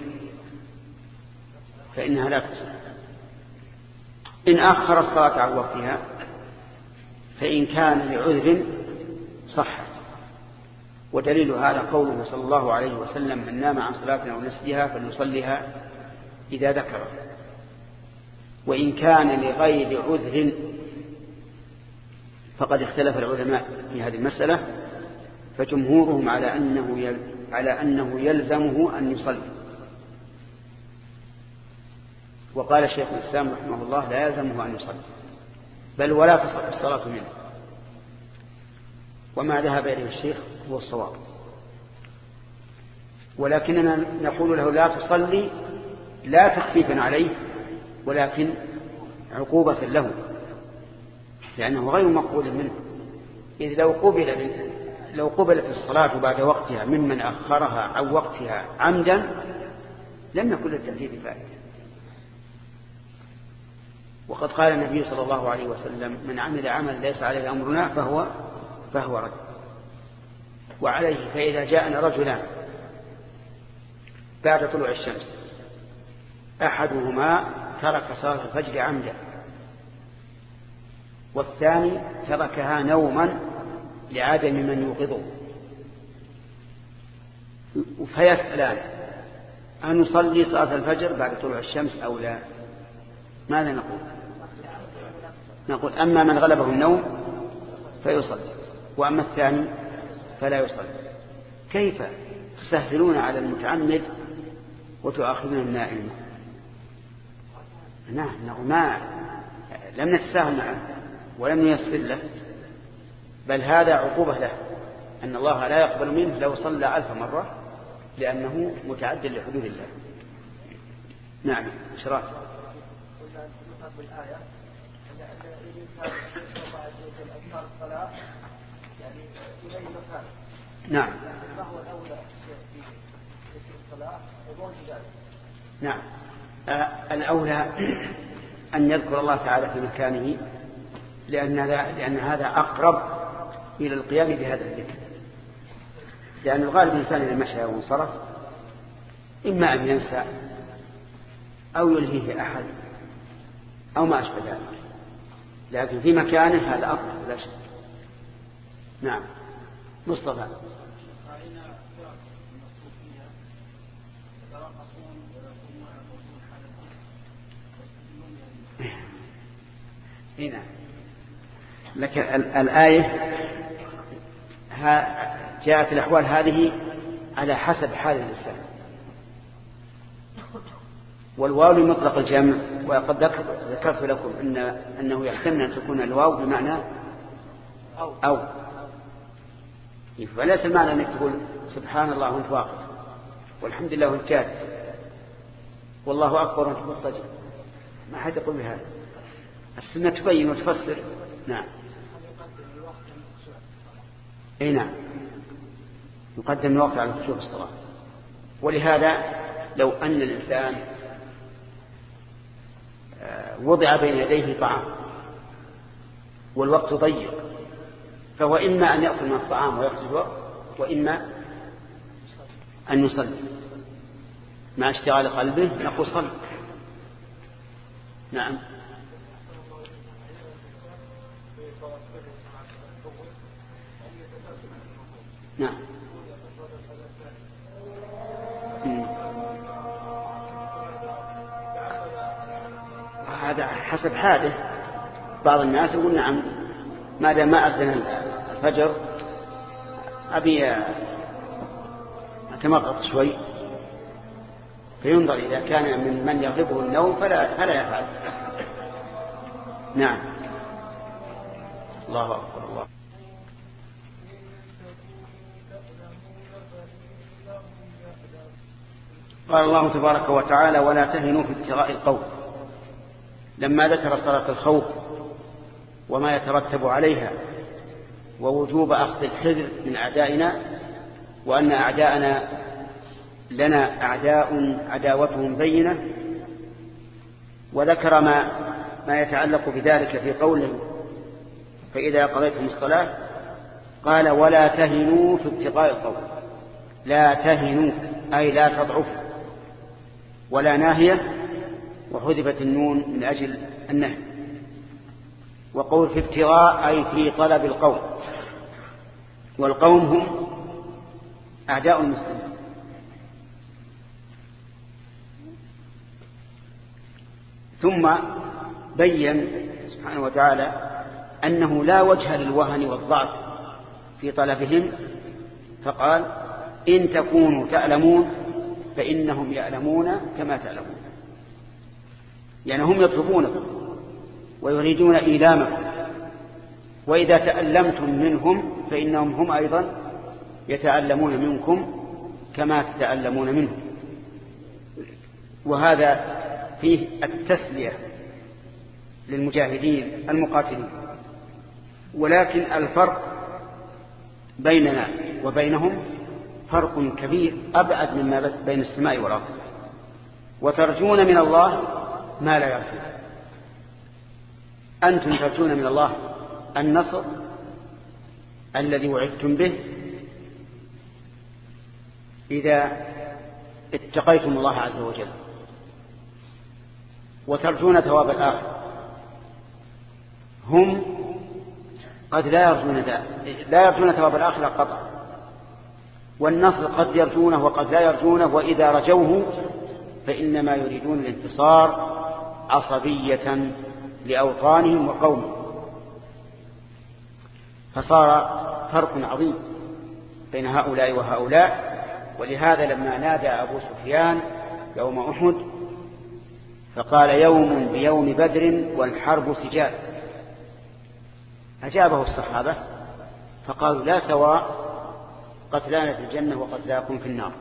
فإنها لا تصح. إن أخر الصلاة عن وقتها فإن كان لعذر صحت. ودليل هذا قوله صلى الله عليه وسلم: من نام عن صلاة أو نسيها فليصليها إذا ذكر. وإن كان لغير عذر فقد اختلف العلماء في هذه المسألة، فجمهورهم على أنه يلزمه أن يصلي. وقال شيخ الإسلام رحمه الله لا يلزمه أن يصلي بل ولا تصح الصلاة منه، وما ذهب إليه الشيخ هو الصواب. ولكننا نقول له لا تصلي لا تخفيفا عليه ولكن عقوبة له، لأنه غير مقبول منه. إذ لو قبلت الصلاة بعد وقتها ممن أخرها عن وقتها عمدا لم يكن للتأكيد فائدة. وقد قال النبي صلى الله عليه وسلم من عمل عمل ليس عليه أمرنا فهو رد. وعليه فإذا جاءنا رجلان بعد طلوع الشمس أحدهما ترك صلاة الفجر عمدا والثاني تركها نوما لعدم من يوقظه، فيسألان أن نصلي صلاة الفجر بعد طلوع الشمس أو لا؟ ماذا نقول؟ نقول أما من غلبه النوم فيصلي، وأما الثاني فلا يصلي. كيف تسهلون على المتعمد وتؤاخذون النائم؟ نعم لم نتساهل معه ولم نيسر له، بل هذا عقوبة له أن الله لا يقبل منه لو صلى 1000 مرة لأنه متعد لحدود الله. نعم شراك نعم نعم الأولى أن يذكر الله تعالى في مكانه لأن هذا أقرب إلى القيام بهذا الذكر، لأن الغالب الإنسان إذا مشى وانصرف إما أن ينسى أو يلهيه أحد أو ما أشبه ذلك، لكن في مكانه هذا أقرب لا شك. نعم مصطفى. هنا لكن الآية جاءت الأحوال هذه على حسب حال الإنسان، والواو لمطلق الجمع، وقد ذكرت لكم أنه يحتمل أن تكون الواو بمعنى أو فليس المعنى أنك تقول سبحان الله وانت واقف والحمد لله وانت جالس والله أكبر وانت مضطجع، ما حد يقول بهذا. السنة تبين وتفسر. نعم اي نعم يقدم الوقت على خشوع الصلاة. ولهذا لو أن الإنسان وضع بين يديه طعام والوقت ضيق فهو إما أن يأكل من الطعام ويقضي الوقت وإما أن يصلي مع اشتغال قلبه نقول صلي. نعم نعم هذا حسب حاله. بعض الناس يقول نعم ما دام ما أذن الفجر أبي أتمغط شوي، فينظر إذا كان من يغلبه النوم فلا يفعل. نعم الله أكبر الله. قال الله تبارك وتعالى ولا تهنوا في ابتغاء القوم، لما ذكر صلاة الخوف وما يترتب عليها ووجوب أخذ الحذر من أعدائنا، وأن أعداءنا لنا أعداء عداوتهم بينة، وذكر ما يتعلق بذلك في قوله فإذا قضيتم الصلاة قال ولا تهنوا في ابتغاء القوم. لا تهنوا أي لا تضعفوا، ولا ناهية وحذفت النون من أجل النهي. وقول في ابتغاء أي في طلب القوم، والقوم هم أعداء المسلمين. ثم بين سبحانه وتعالى أنه لا وجه للوهن والضعف في طلبهم، فقال إن تكونوا تعلمون فإنهم يعلمون كما تعلمون. يعني هم يطلبونكم ويريدون إيلامكم، وإذا تألمتم منهم فإنهم هم أيضا يتألمون منكم كما تتألمون منهم. وهذا فيه التسلية للمجاهدين المقاتلين. ولكن الفرق بيننا وبينهم فرق كبير أبعد مما بين السماء والأرض. وترجون من الله ما لا يرجون. أنتم ترجون من الله النصر الذي وعدتم به إذا اتقيتم الله عز وجل، وترجون ثواب الآخرة. هم قد لا يرجون ثواب الآخرة قطعا، والنصر قد يرجونه وقد لا يرجونه، وإذا رجوه فإنما يريدون الانتصار عصبية لأوطانهم وقومهم. فصار فرق عظيم بين هؤلاء وهؤلاء. ولهذا لما نادى أبو سفيان يوم أحد فقال يوم بيوم بدر والحرب سجال، أجابه الصحابة فقالوا لا سواء، قتلانا في الجنة وقتلاكم في النار.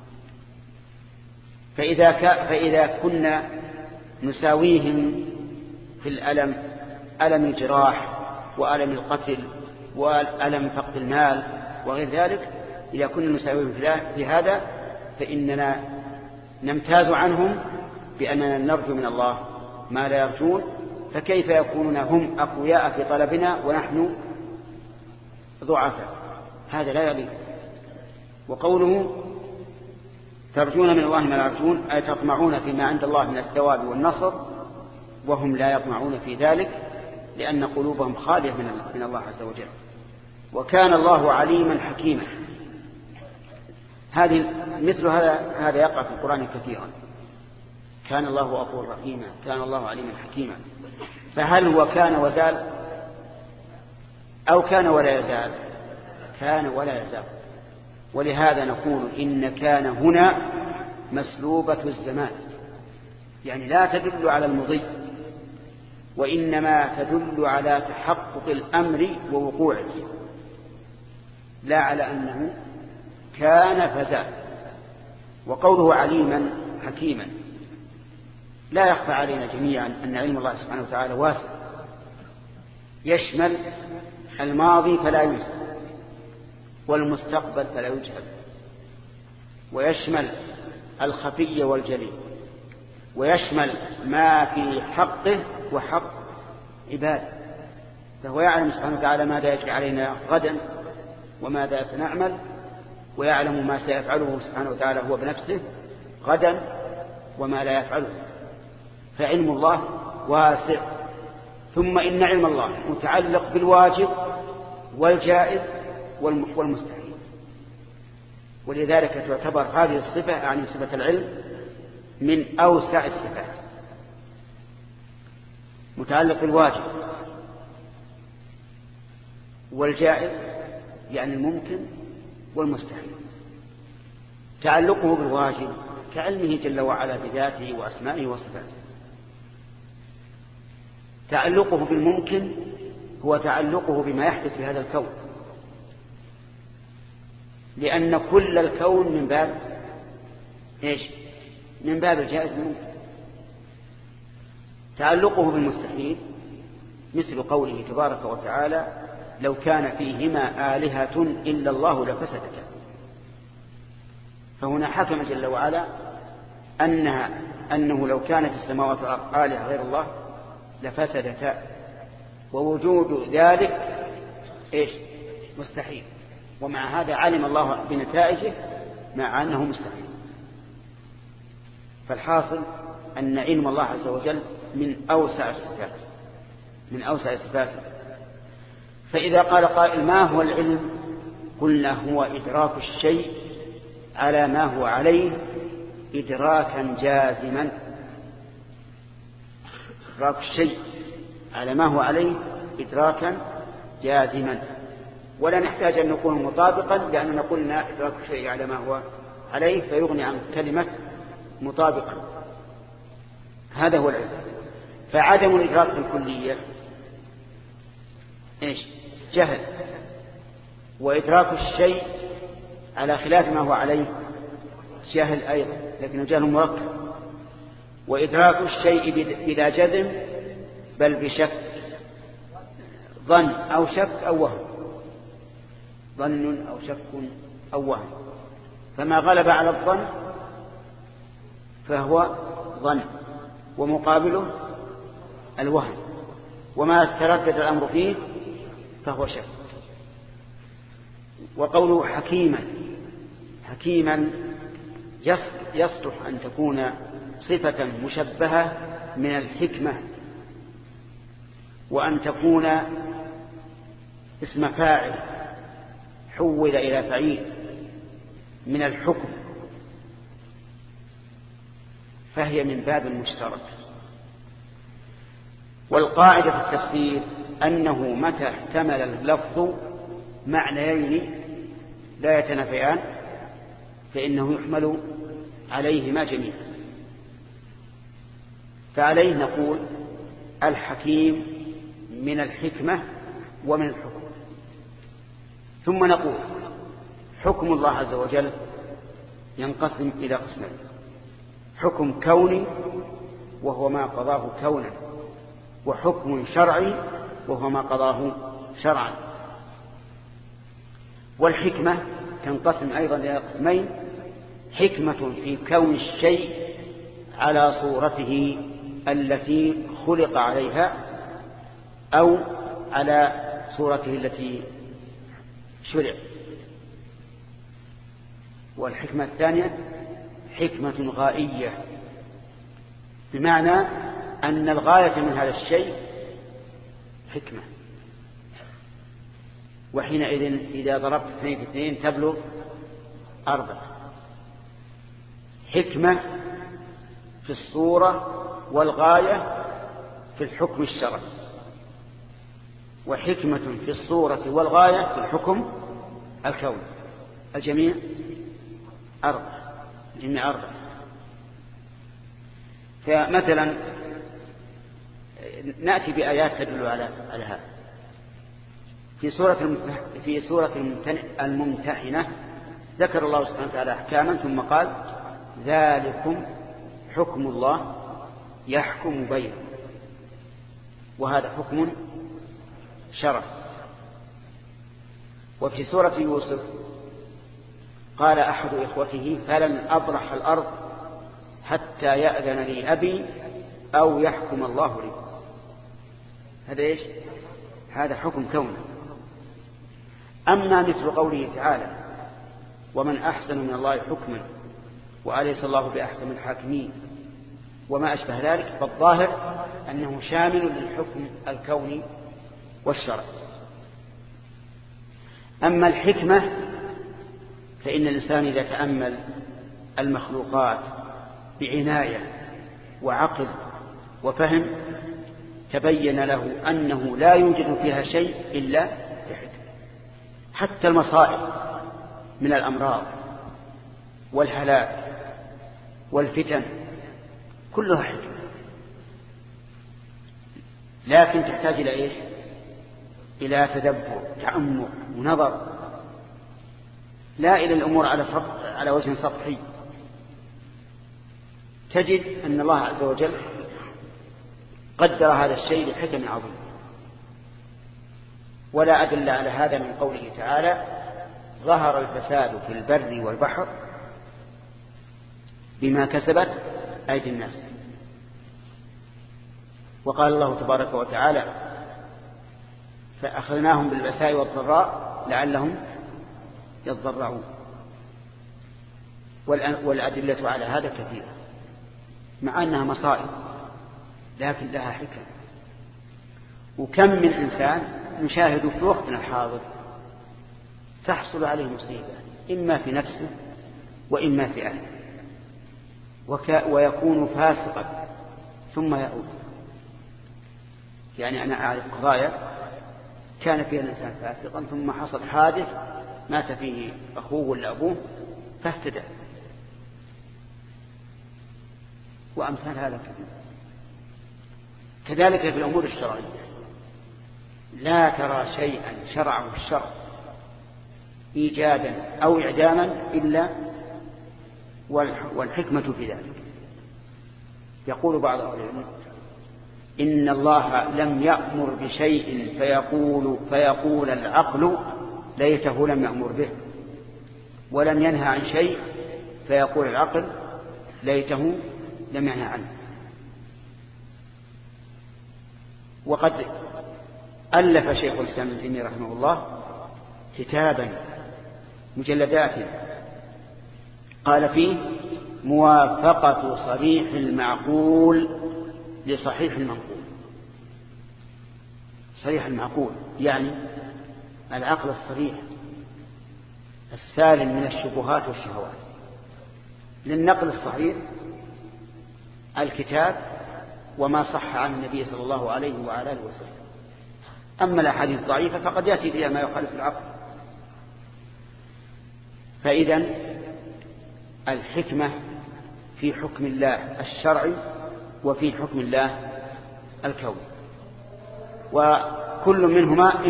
فإذا كنا نساويهم في الألم، ألم الجراح وألم القتل وألم فقد المال وغير ذلك، إذا كنا نساويهم في هذا فإننا نمتاز عنهم بأننا نرجو من الله ما لا يرجون. فكيف يكونون هم أقوياء في طلبنا ونحن ضعفاء؟ هذا لا يليق. وقوله ترجون من الله ما لا يرجون أي تطمعون فيما عند الله من الثواب والنصر، وهم لا يطمعون في ذلك لأن قلوبهم خالية من الله عز وجل. وكان الله عليما حكيما. مثل هذا يقع في القرآن كثيرا. كان الله غفورا رحيما، كان الله عليما حكيما. فهل هو كان وزال أو كان ولا يزال؟ كان ولا يزال. ولهذا نقول إن كان هنا مسلوبة الزمان، يعني لا تدل على المضي، وإنما تدل على تحقق الأمر ووقوعه، لا على أنه كان فزال. وقوله عليما حكيما لا يخفى علينا جميعا أن علم الله سبحانه وتعالى واسع، يشمل الماضي فلا ينسى، والمستقبل فلا يجهل، ويشمل الخفي والجلي، ويشمل ما في حقه وحق عباده. فهو يعلم سبحانه وتعالى ماذا يجري علينا غدا وماذا سنعمل، ويعلم ما سيفعله سبحانه وتعالى هو بنفسه غدا وما لا يفعله. فعلم الله واسع. ثم إن علم الله متعلق بالواجب والجائز والمستحيل، ولذلك تعتبر هذه الصفة يعني صفة العلم من أوسع الصفات. متعلق بالواجب والجائز يعني الممكن والمستحيل. تعلقه بالواجب كعلمه جل وعلا بذاته وأسمائه وصفاته. تعلقه بالممكن هو تعلقه بما يحدث في هذا الكون، لأن كل الكون من باب إيش؟ من باب الجائز الممكن. تعلقه بالمستحيل مثل قوله تبارك وتعالى لو كان فيهما آلهة إلا الله لفسدتا. فهنا حكم جل وعلا أنه لو كانت السماوات والأرض آلهة غير الله لفسدتا، ووجود ذلك إيش؟ مستحيل. ومع هذا علم الله بنتائجه مع أنه مستحيل. فالحاصل أن علم الله عز وجل من أوسع الصفات، من أوسع الصفات. فإذا قال قائل ما هو العلم؟ قلنا هو إدراك الشيء على ما هو عليه إدراكا جازما. إدراك الشيء على ما هو عليه إدراكا جازما، ولا نحتاج أن نكون مطابقا، لأننا قلنا إدراك الشيء على ما هو عليه فيغني عن كلمة مطابقا. هذا هو العلم. فعدم الإدراك بالكلية إيش؟ جهل، وإدراك الشيء على خلاف ما هو عليه جهل أيضا، لكنه جهل مركب. وإدراك الشيء بلا جزم بل بشك، ظن أو شك أو وهم، ظن أو شك أو وهم. فما غلب على الظن فهو ظن ومقابله الوهم، وما تردد الأمر فيه فهو شك. وقوله حكيما يصلح أن تكون صفة مشبهة من الحكمة، وأن تكون اسم فاعل حول إلى فعيل من الحكم، فهي من باب المشترك. والقاعدة في التفسير أنه متى احتمل اللفظ معنيين لا يتنافيان فإنه يحمل عليهما جميعا. فعليه نقول الحكيم من الحكمة ومن الحكم. ثم نقول حكم الله عز وجل ينقسم إلى قسمين: حكم كوني وهو ما قضاه كونا، وحكم شرعي وهو ما قضاه شرعا. والحكمة تنقسم أيضا إلى قسمين: حكمة في كون الشيء على صورته التي خلق عليها أو على صورته التي شرع. والحكمة الثانية حكمة غائية، بمعنى أن الغاية من هذا الشيء حكمة، وحينئذ إذا ضربت 2 في 2 تبلغ 4. حكمة في الصورة والغاية في الحكم الشرعي، وحكمة في الصورة والغاية في الحكم الكوني. الجميع 4. الجميع 4. فمثلا نأتي بآيات تدل على هذا. في سورة الممتحنة ذكر الله سبحانه وتعالى أحكاما ثم قال: ذلكم حكم الله يحكم بينكم. وهذا حكم شرعي. وفي سورة يوسف قال أحد إخوته: فلن أبرح الأرض حتى يأذن لي أبي أو يحكم الله لي. هذا إيش؟ هذا حكم كوني. أما مثل قوله تعالى: ومن أحسن من الله حكما وأليس الله بأحكم الحاكمين، وما أشبه ذلك، فالظاهر أنه شامل للحكم الكوني والشرع. أما الحكمة فإن الإنسان إذا تأمل المخلوقات بعناية وعقل وفهم تبين له أنه لا يوجد فيها شيء إلا بحكمة. حتى المصائب من الأمراض والهلاك والفتن كلها حكمة، لكن تحتاج إلى إيش؟ إلى تدبر، تأمل ونظر، لا إلى الأمور على وجه سطحي. تجد أن الله عز وجل قدر هذا الشيء لحكم عظيم. ولا أدل على هذا من قوله تعالى: ظهر الفساد في البر والبحر بما كسبت أيدي الناس. وقال الله تبارك وتعالى: فأخذناهم بالبأساء والضراء لعلهم يضرعون. والأدلة على هذا كثيرة، مع أنها مصائب لكن لها حكم. وكم من إنسان نشاهد في وقتنا الحاضر تحصل عليه مصيبة إما في نفسه وإما في أهله، ويكون فاسقا ثم يعود. يعني أنا أعرف قضايا كان فيها الإنسان فاسقا ثم حصل حادث مات فيه أخوه ولا أبوه فاهتدى. وأمثال هذا كذلك في الأمور الشرعية لا ترى شيئا شرعه الشرع إيجادا أو إعداما إلا والحكمة في ذلك. يقول بعض أهل العلم إن الله لم يأمر بشيء فيقول العقل ليته لم يأمر به، ولم ينهى عن شيء فيقول العقل ليته لم ينهى عنه. وقد ألف شيخ الإسلام ابن تيمية رحمه الله كتابا مجلدات قال فيه موافقة صريح المعقول لصحيح المنقول. صريح المعقول يعني العقل الصريح السالم من الشبهات والشهوات. للنقل الصحيح الكتاب وما صح عن النبي صلى الله عليه وعلى آله وسلم. أما الأحاديث الضعيفة فقد يأتي فيها ما يخالف العقل. فإذا الحكمة في حكم الله الشرعي وفي حكم الله الكوني، وكل منهما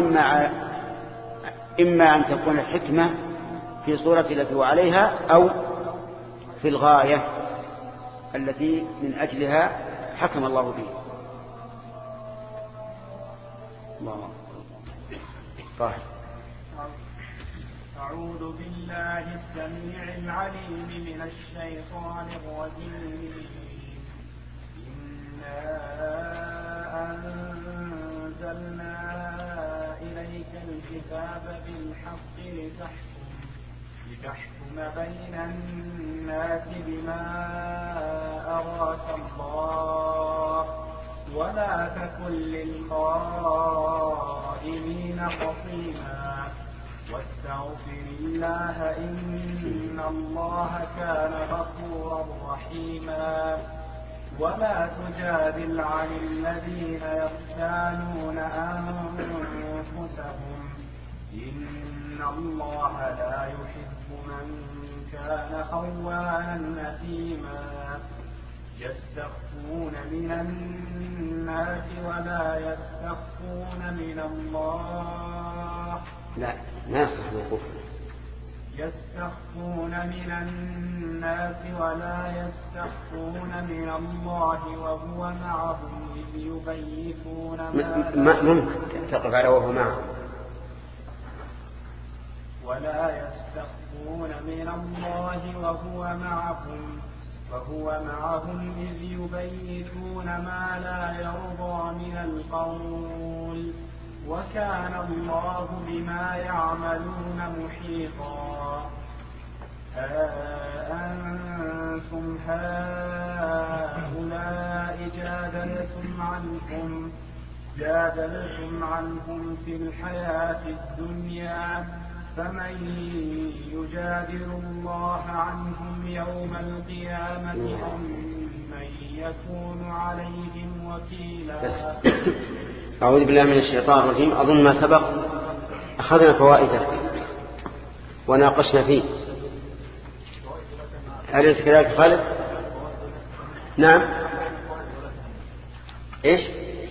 إما أن تكون الحكمة في صورة التي هو عليها أو في الغاية التي من أجلها حكم الله به. الله طاهر. أعوذ بالله السميع العليم من الشيطان الرجيم. إنا أنزلنا إليك الكتاب بالحق لتحكم بين الناس بما أراك الله ولا تكن للخائنين خصيما واستغفر الله إن الله كان غفورا رحيما. ولا تجادل عن الذين يختانون أنفسهم إن الله لا يحب من كان خوانا أثيما. يستخفون من الناس ولا يستخفون من الله. لا ما يصح الوقوف. يستخفون من الناس ولا يستخفون من الله وهو معهم إذ يبيتون ما ممكن تقف على وهو معهم. ولا يستخفون من الله وهو معهم إذ يبيتون ما لا يرضى من القول وكان الله بما يعملون محيطا. أنتم هؤلاء جادلتم عنهم في الحياة الدنيا فمن يجادل الله عنهم يوم القيامة أم من يكون عليهم وكيلا. أعوذ بالله من الشيطان الرجيم. أظن ما سبق أخذنا فوائده وناقشنا فيه. أليس كذلك خالد؟ نعم. إيش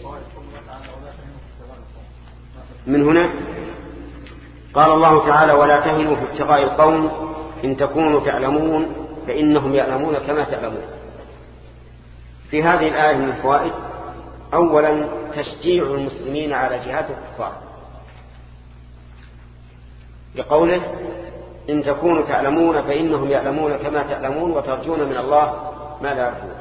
من هنا؟ قال الله تعالى ولا تهنوا في ابتغاء القوم إن تكونوا تعلمون فإنهم يعلمون كما تعلمون. في هذه الآية من الفوائد أولا تشجيع المسلمين على جهاد الكفار لقوله إن تكونوا تعلمون فإنهم يعلمون كما تعلمون وترجون من الله ما لا يرجون.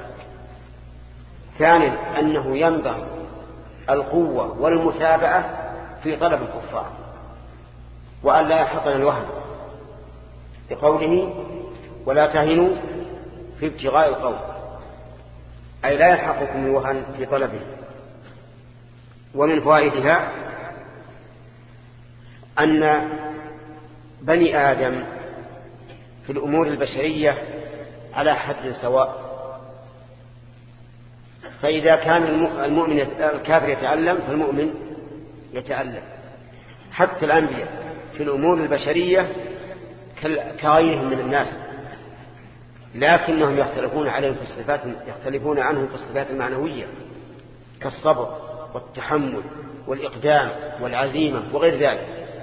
ثانيا أنه ينبغي القوة والمتابعة في طلب الكفار وأن لا يحقن الوهن لقوله ولا تهنوا في ابتغاء القوم أي لا يحقكم الوهن في طلبه. ومن فوائدها أن بني آدم في الأمور البشرية على حد سواء، فإذا كان المؤمن الكافر يتعلم فالمؤمن يتعلم. حتى الأنبياء في الأمور البشرية كغيرهم من الناس، لكنهم يختلفون عليهم في الصفات، يختلفون عنهم في الصفات المعنوية. كالصبر والتحمل والإقدام والعزيمة وغير ذلك.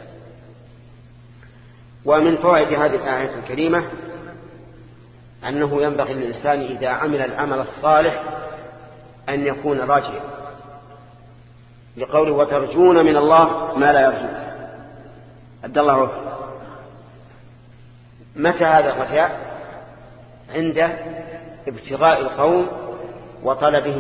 ومن فوائد هذه الآية الكريمة أنه ينبغي للإنسان إذا عمل العمل الصالح أن يكون راجيا، لقوله وترجون من الله ما لا يرجون. عبد الله وفق. متى هذا الرجاء؟ عند ابتغاء القوم وطلبهم.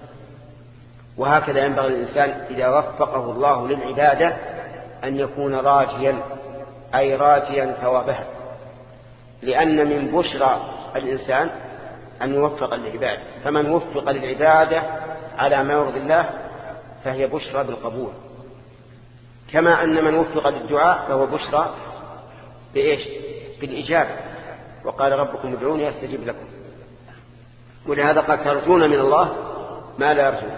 وهكذا ينبغي الإنسان إذا وفقه الله للعبادة أن يكون راجيا، أي راجيا ثوابها، لأن من بشرى الإنسان أن يوفق للعبادة، فمن وفق للعبادة على ما يرضي الله فهي بشرى بالقبول، كما أن من وفق للدعاء فهو بشرى بإيش؟ بالإجابة. وقال ربكم ادعوني أستجب لكم. ولهذا قال ترجون من الله ما لا يرجون.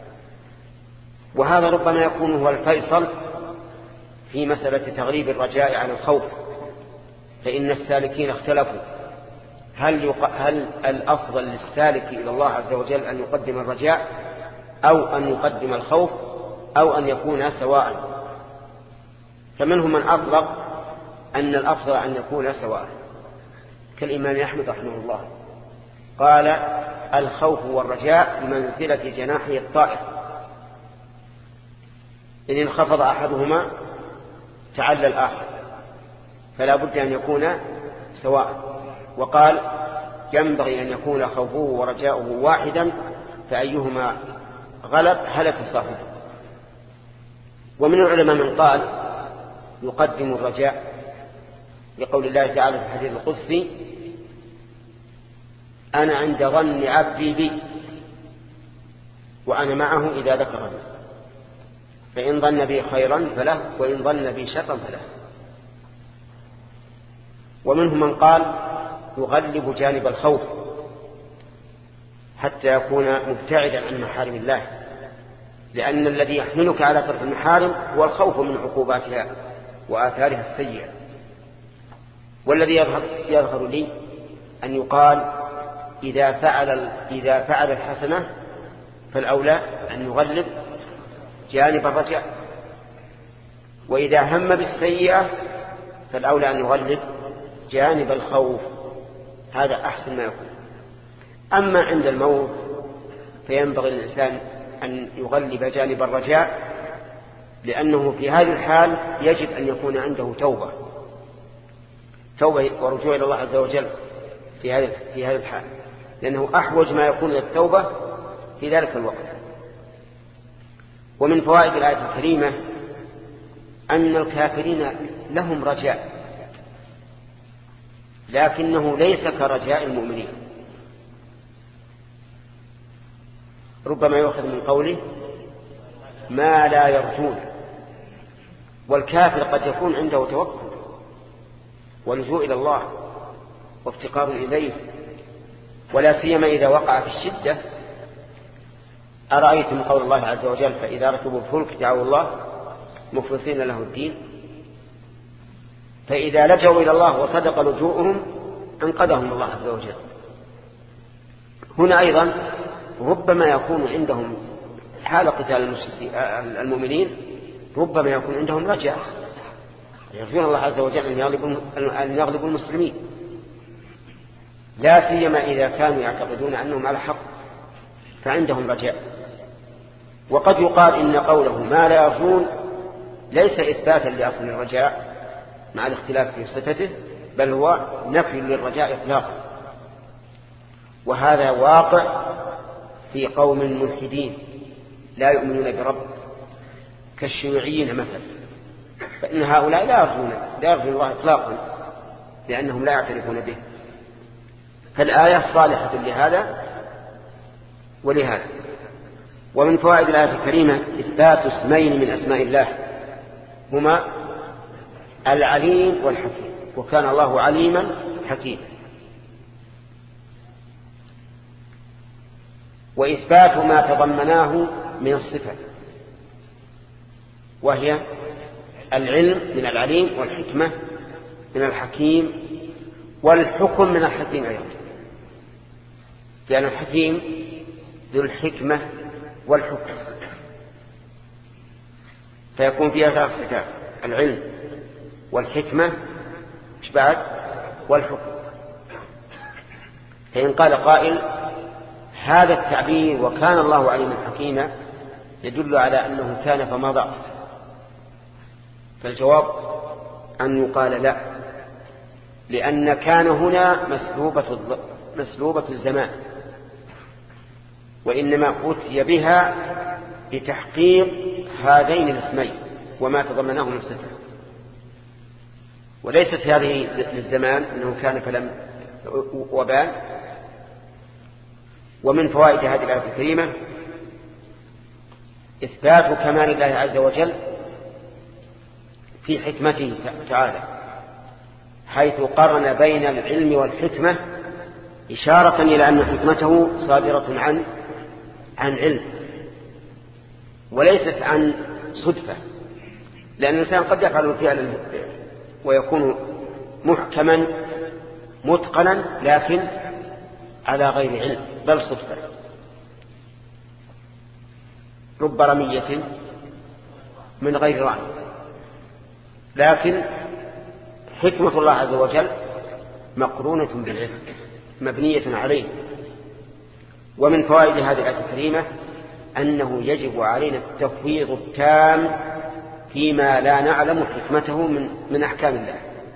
وهذا ربما يكون هو الفيصل في مسألة تغليب الرجاء على الخوف، فإن السالكين اختلفوا هل الأفضل للسالك إلى الله عز وجل أن يقدم الرجاء أو أن يقدم الخوف أو أن يكون سواء. فمنهم من أطلق أن الأفضل أن يكون سواء، كالإمام أحمد رحمه الله قال الخوف والرجاء بمنزلة جناحي الطائر، إن انخفض أحدهما تعلى الآخر، فلا بد أن يكون سواء. وقال ينبغي أن يكون خوفه ورجاؤه واحدا، فأيهما غلب هلك صاحبه. ومن العلماء من قال يقدم الرجاء لقول الله تعالى في الحديث القدسي أنا عند ظن عبدي بي وأنا معه إذا ذكرني، فإن ظن بي خيرا فله وإن ظن بي شرا فله. ومنهم من قال يغلب جانب الخوف حتى يكون مبتعدا عن محارم الله، لأن الذي يحملك على ترك المحارم هو الخوف من عقوباتها وآثارها السيئة. والذي يظهر لي أن يقال إذا فعل الحسنة فالأولى أن يغلب جانب الرجاء، وإذا هم بالسيئة فالأولى أن يغلب جانب الخوف. هذا أحسن ما يكون. أما عند الموت فينبغي للإنسان أن يغلب جانب الرجاء، لأنه في هذه الحال يجب أن يكون عنده توبة ورجوع إلى الله عز وجل في هذه الحال، لأنه أحوج ما يكون للتوبة في ذلك الوقت. ومن فوائد الآية الكريمة أن الكافرين لهم رجاء، لكنه ليس كرجاء المؤمنين. ربما يؤخذ من قوله ما لا يرجون، والكافر قد يكون عنده توكل ولجوء إلى الله وافتقار إليه، ولا سيما إذا وقع في الشدة. أرأيتم قول الله عز وجل فإذا ركبوا الفلك دعوا الله مخلصين له الدين، فإذا لجوا إلى الله وصدق لجوءهم أنقذهم الله عز وجل. هنا أيضا ربما يكون عندهم حال قتال المؤمنين، ربما يكون عندهم رجاء يرجون الله عز وجل أن يغلبوا المسلمين، لا سيما إذا كانوا يعتقدون أنهم على حق فعندهم رجاء. وقد يقال إن قوله ما لا يرجون ليس إثباتا لأصل الرجاء مع الاختلاف في صفته، بل هو نفي للرجاء إطلاقا. وهذا واقع في قوم ملحدين لا يؤمنون برب كالشيوعيين مثلا، فإن هؤلاء لا يرجون الله إطلاقا لأنهم لا يعترفون به. فالآية صالحة لهذا ولهذا. ومن فوائد الآية الكريمة إثبات اسمين من أسماء الله هما العليم والحكيم، وكان الله عليما حكيما. وإثبات ما تضمناه من الصفة، وهي العلم من العليم والحكمة من الحكيم والحكم من الحكيم أيضا، لأن الحكيم ذو الحكمة والحكم، فيكون فيها 3 صفات: العلم والحكمة بعد والحكم. فإن قال قائل هذا التعبير وكان الله عليما حكيما يدل على أنه كان فما ضعف، فالجواب أن يقال لا، لأن كان هنا مسلوبة الزمان، وإنما أتي بها لتحقيق هذين الاسمين وما تضمناه نفسه، وليست هذه للزمان أنه كان فلم وبان. ومن فوائد هذه الآية الكريمة إثبات كمال الله عز وجل في حكمته تعالى، حيث قرن بين العلم والحكمة إشارة إلى أن حكمته صادرة عن علم وليست عن صدفة، لأن الإنسان قد يفعل الفعل ويكون محكما متقنا لكن على غير علم بل صدفة. رب رمية من غير رعي، لكن حكمة الله عز وجل مقرونة بالعلم مبنية عليه. ومن فوائد هذه الآية الكريمة أنه يجب علينا التفويض التام فيما لا نعلم حكمته من أحكام الله.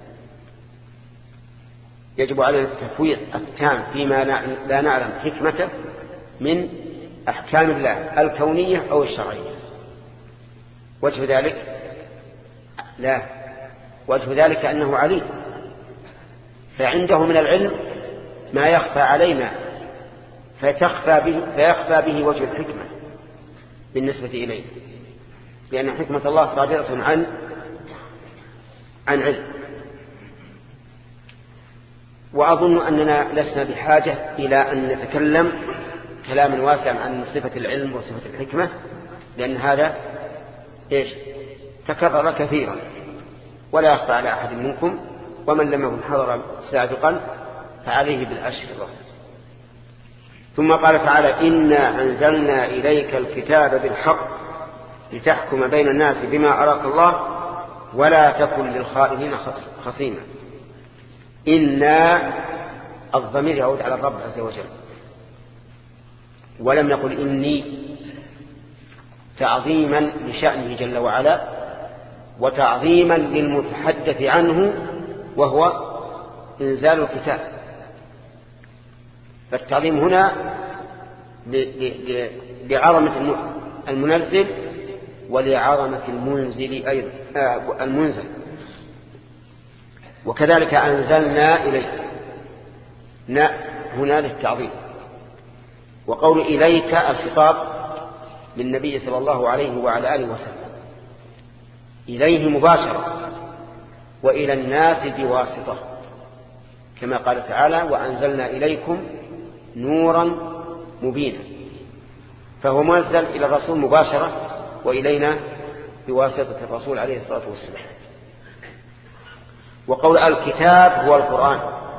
يجب علينا التفويض التام فيما لا نعلم حكمته من أحكام الله الكونية أو الشرعية. وجه ذلك لا، وجه ذلك أنه عليم، فعنده من العلم ما يخفى علينا فيخفى به وجه الحكمة بالنسبة إليه، لأن حكمة الله صادرة عن علم. وأظن أننا لسنا بحاجة إلى أن نتكلم كلاما واسعا عن صفة العلم وصفة الحكمة، لأن هذا تكرر كثيرا ولا يخفى على أحد منكم، ومن لم يكن حضر سابقا فعليه بالأشرطة. ثم قال تعالى إنا أنزلنا إليك الكتاب بالحق لتحكم بين الناس بما أراك الله ولا تكن للخائنين خصيما. إنا الضمير يعود على الرب عز وجل، ولم يقل إني، تعظيما لشأنه جل وعلا وتعظيما للمتحدث عنه وهو إنزال الكتاب. فالتعظيم هنا لعظمة المنزل ولعظمة المنزل أيضا المنزل. وكذلك أنزلنا إليك هنا للتعظيم. وقول إليك الخطاب للنبي صلى الله عليه وعلى آله وسلم، إليه مباشرة وإلى الناس بواسطة، كما قال تعالى وأنزلنا إليكم نورا مبينا، فهو منزل إلى الرسول مباشرة وإلينا بواسطة الرسول عليه الصلاة والسلام. وقول الكتاب هو القرآن،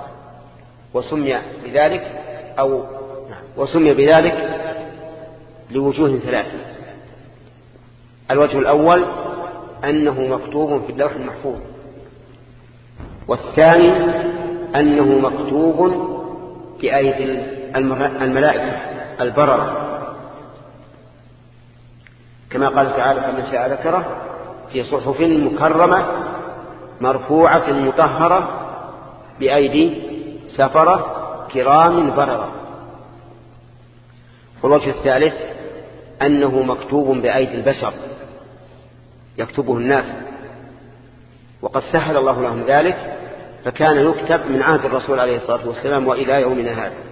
وسمي بذلك لوجوه 3. الوجه الأول أنه مكتوب في اللوح المحفوظ، والثاني أنه مكتوب بأيدي الملائكة البررة، كما قال تعالى فمن شاء ذكره في صحف مكرمة مرفوعة مطهرة بأيدي سفرة كرام بررة. والوجه الثالث أنه مكتوب بأيدي البشر يكتبه الناس، وقد سهل الله لهم ذلك، فكان يكتب من عهد الرسول عليه الصلاة والسلام وإلى يومنا هذا.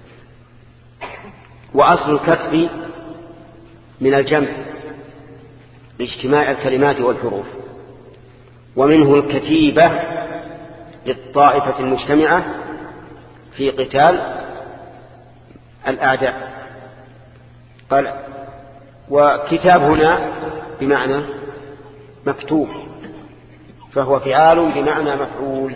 وأصل الكتب من الجمع لاجتماع الكلمات والحروف، ومنه الكتيبة للطائفة المجتمعة في قتال الأعداء. قال وكتاب هنا بمعنى مكتوب، فهو فعال بمعنى مفعول.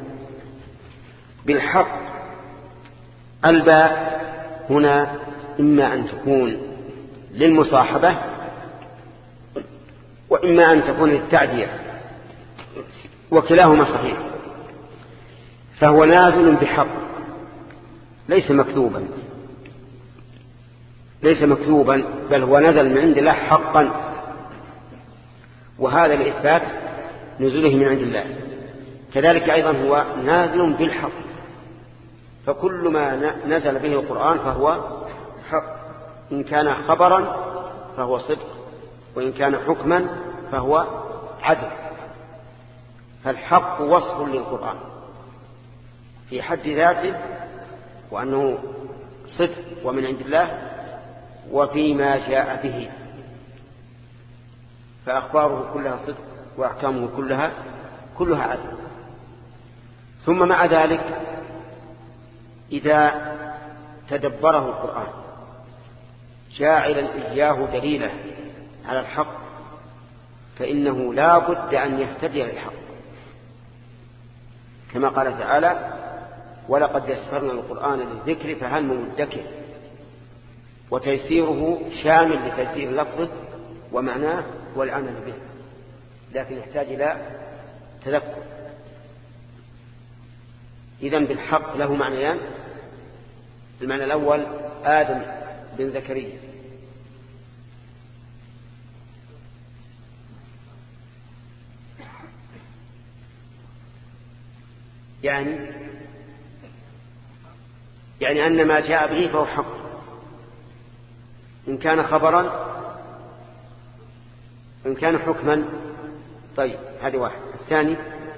بالحق الباء هنا إما أن تكون للمصاحبة وإما أن تكون للتعدية، وكلاهما صحيح. فهو نازل بحق ليس مكذوبا، بل هو نزل من عند الله حقا، وهذا لإثبات نزوله من عند الله. كذلك أيضا هو نازل بالحق، فكل ما نزل به القرآن فهو حق، إن كان خبرا فهو صدق، وإن كان حكما فهو عدل. فالحق وصف للقرآن في حد ذاته، وأنه صدق ومن عند الله، وفيما جاء به، فأخباره كلها صدق وأحكامه كلها عدل. ثم مع ذلك إذا تدبره القرآن جاعلا إياه دليلا على الحق، فإنه لا بد أن يهتدي للحق، كما قال تعالى: ولقد يسرنا القرآن للذكر فهل من مدكر. وتيسيره شامل لتيسير لفظه ومعناه والعمل به، لكن يحتاج إلى تذكر. إذن بالحق له معنيان: المعنى الأول آدم بن زكريا، يعني أن ما جاء به فهو حق، إن كان خبرا إن كان حكما. طيب، هذه واحد. الثاني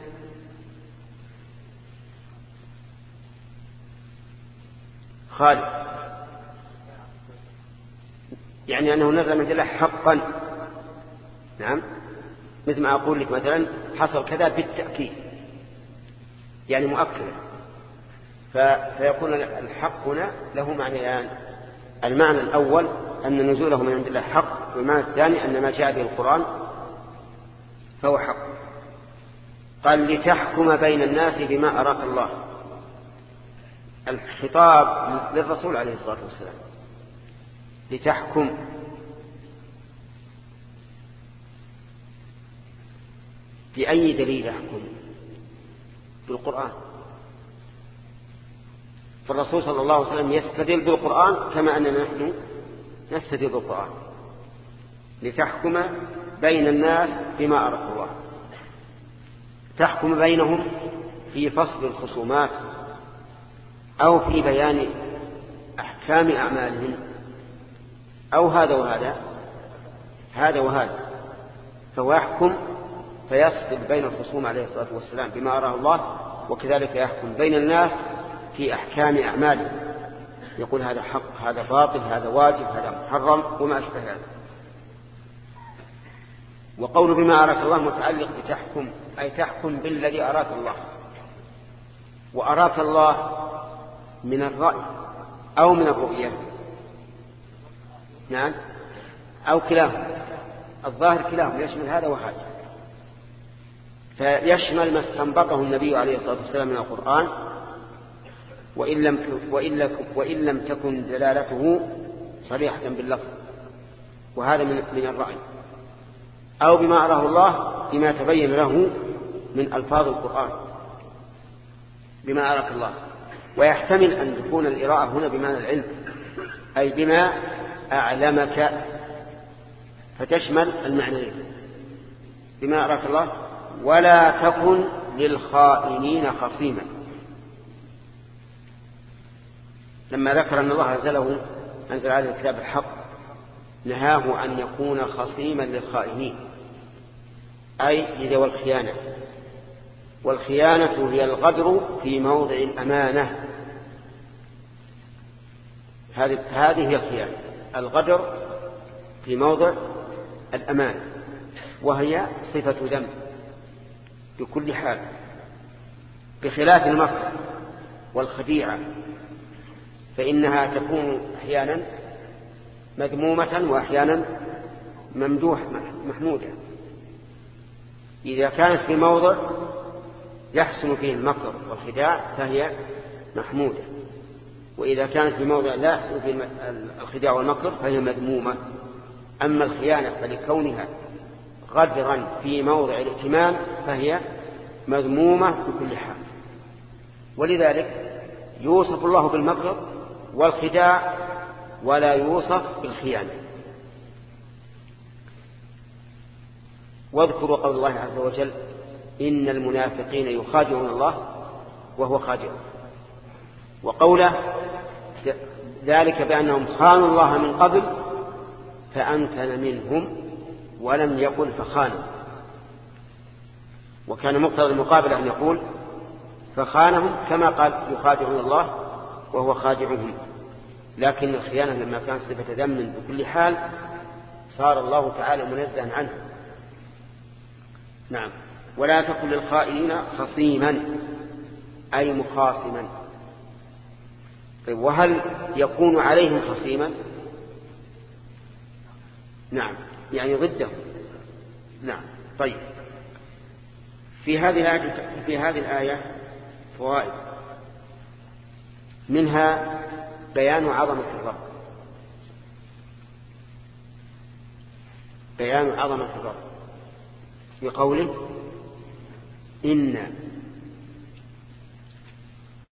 خالد، يعني أنه نزل من الله حقا. نعم، مثل ما أقول لك مثلا حصل كذا بالتأكيد، يعني مؤكدا. فيكون الحق هنا له معنيان: المعنى الأول أن نزوله من عند الله حق، والمعنى الثاني أن ما جاء به القرآن فهو حق. قال: لتحكم بين الناس بما أراك الله. الخطاب للرسول عليه الصلاة والسلام، لتحكم. بأي دليل يحكم؟ بالقرآن. فالرسول صلى الله عليه وسلم يستدل بالقرآن كما أننا نحن نستدل بالقرآن. لتحكم بين الناس بما أراك الله، تحكم بينهم في فصل الخصومات أو في بيان أحكام أعمالهم، أو هذا وهذا، هذا وهذا. فهو يحكم فيفصل بين الخصوم عليه الصلاة والسلام بما أراه الله، وكذلك يحكم بين الناس في أحكام أعماله، يقول هذا حق، هذا باطل، هذا واجب، هذا محرم، وما أشبه هذا. وقول بما أراك الله متعلق بتحكم، أي تحكم بالذي أراك الله. وأراك الله من الرأي أو من الرؤية، نعم، أو كلاهما. الظاهر كلاهما يشمل هذا وهذا، فيشمل ما استنبطه النبي عليه الصلاة والسلام من القرآن، وإن لم تكن دلالته صريحة باللفظ، وهذا من الرأي، أو بما أراه الله بما تبين له من ألفاظ القرآن بما أراك الله. ويحتمل أن تكون الإراءة هنا بمعنى العلم، أي بما أعلمك، فتشمل المعنيين: بما أراك الله ولا تكن للخائنين خصيما. لما ذكر أن الله أنزل عليه الكتاب الحق، نهاه أن يكون خصيما للخائنين، أي لذوي الخيانة. والخيانة هي الغدر في موضع الأمانة. هذه هي الخيانة، الغدر في موضع الأمانة، وهي صفة ذنب بكل حال، بخلاف المكر والخديعة، فإنها تكون أحيانا مذمومة وأحيانا محمودة. إذا كانت في موضع يحسن فيه المكر والخداع فهي محمودة، وإذا كانت في موضع لا يحصل فيه الخداع والمكر فهي مذمومة. أما الخيانة فلكونها غدرا في موضع الائتمان فهي مذمومة بكل حال. ولذلك يوصف الله بالمكر والخداع ولا يوصف بالخيانة. واذكروا قول الله عز وجل إن المنافقين يخادعون الله وهو خادعهم، وقوله ذلك بأنهم خانوا الله من قبل فأمكن منهم ولم يقل فخانوا، وكان مقتضى المقابلة أن يقول فخانهم كما قال يخادعون الله وهو خادعهم. لكن الخيانة لما كان صفة ذم بكل حال صار الله تعالى منزها عنه. نعم. ولا تكن للخائنين خصيما أي مخاصما. طيب وهل يكون عليهم خصيما؟ نعم، يعني ضده. نعم. طيب في هذه الآية فوائد، منها بيان عظمة الرب، بيان عظمة الرب بقوله إن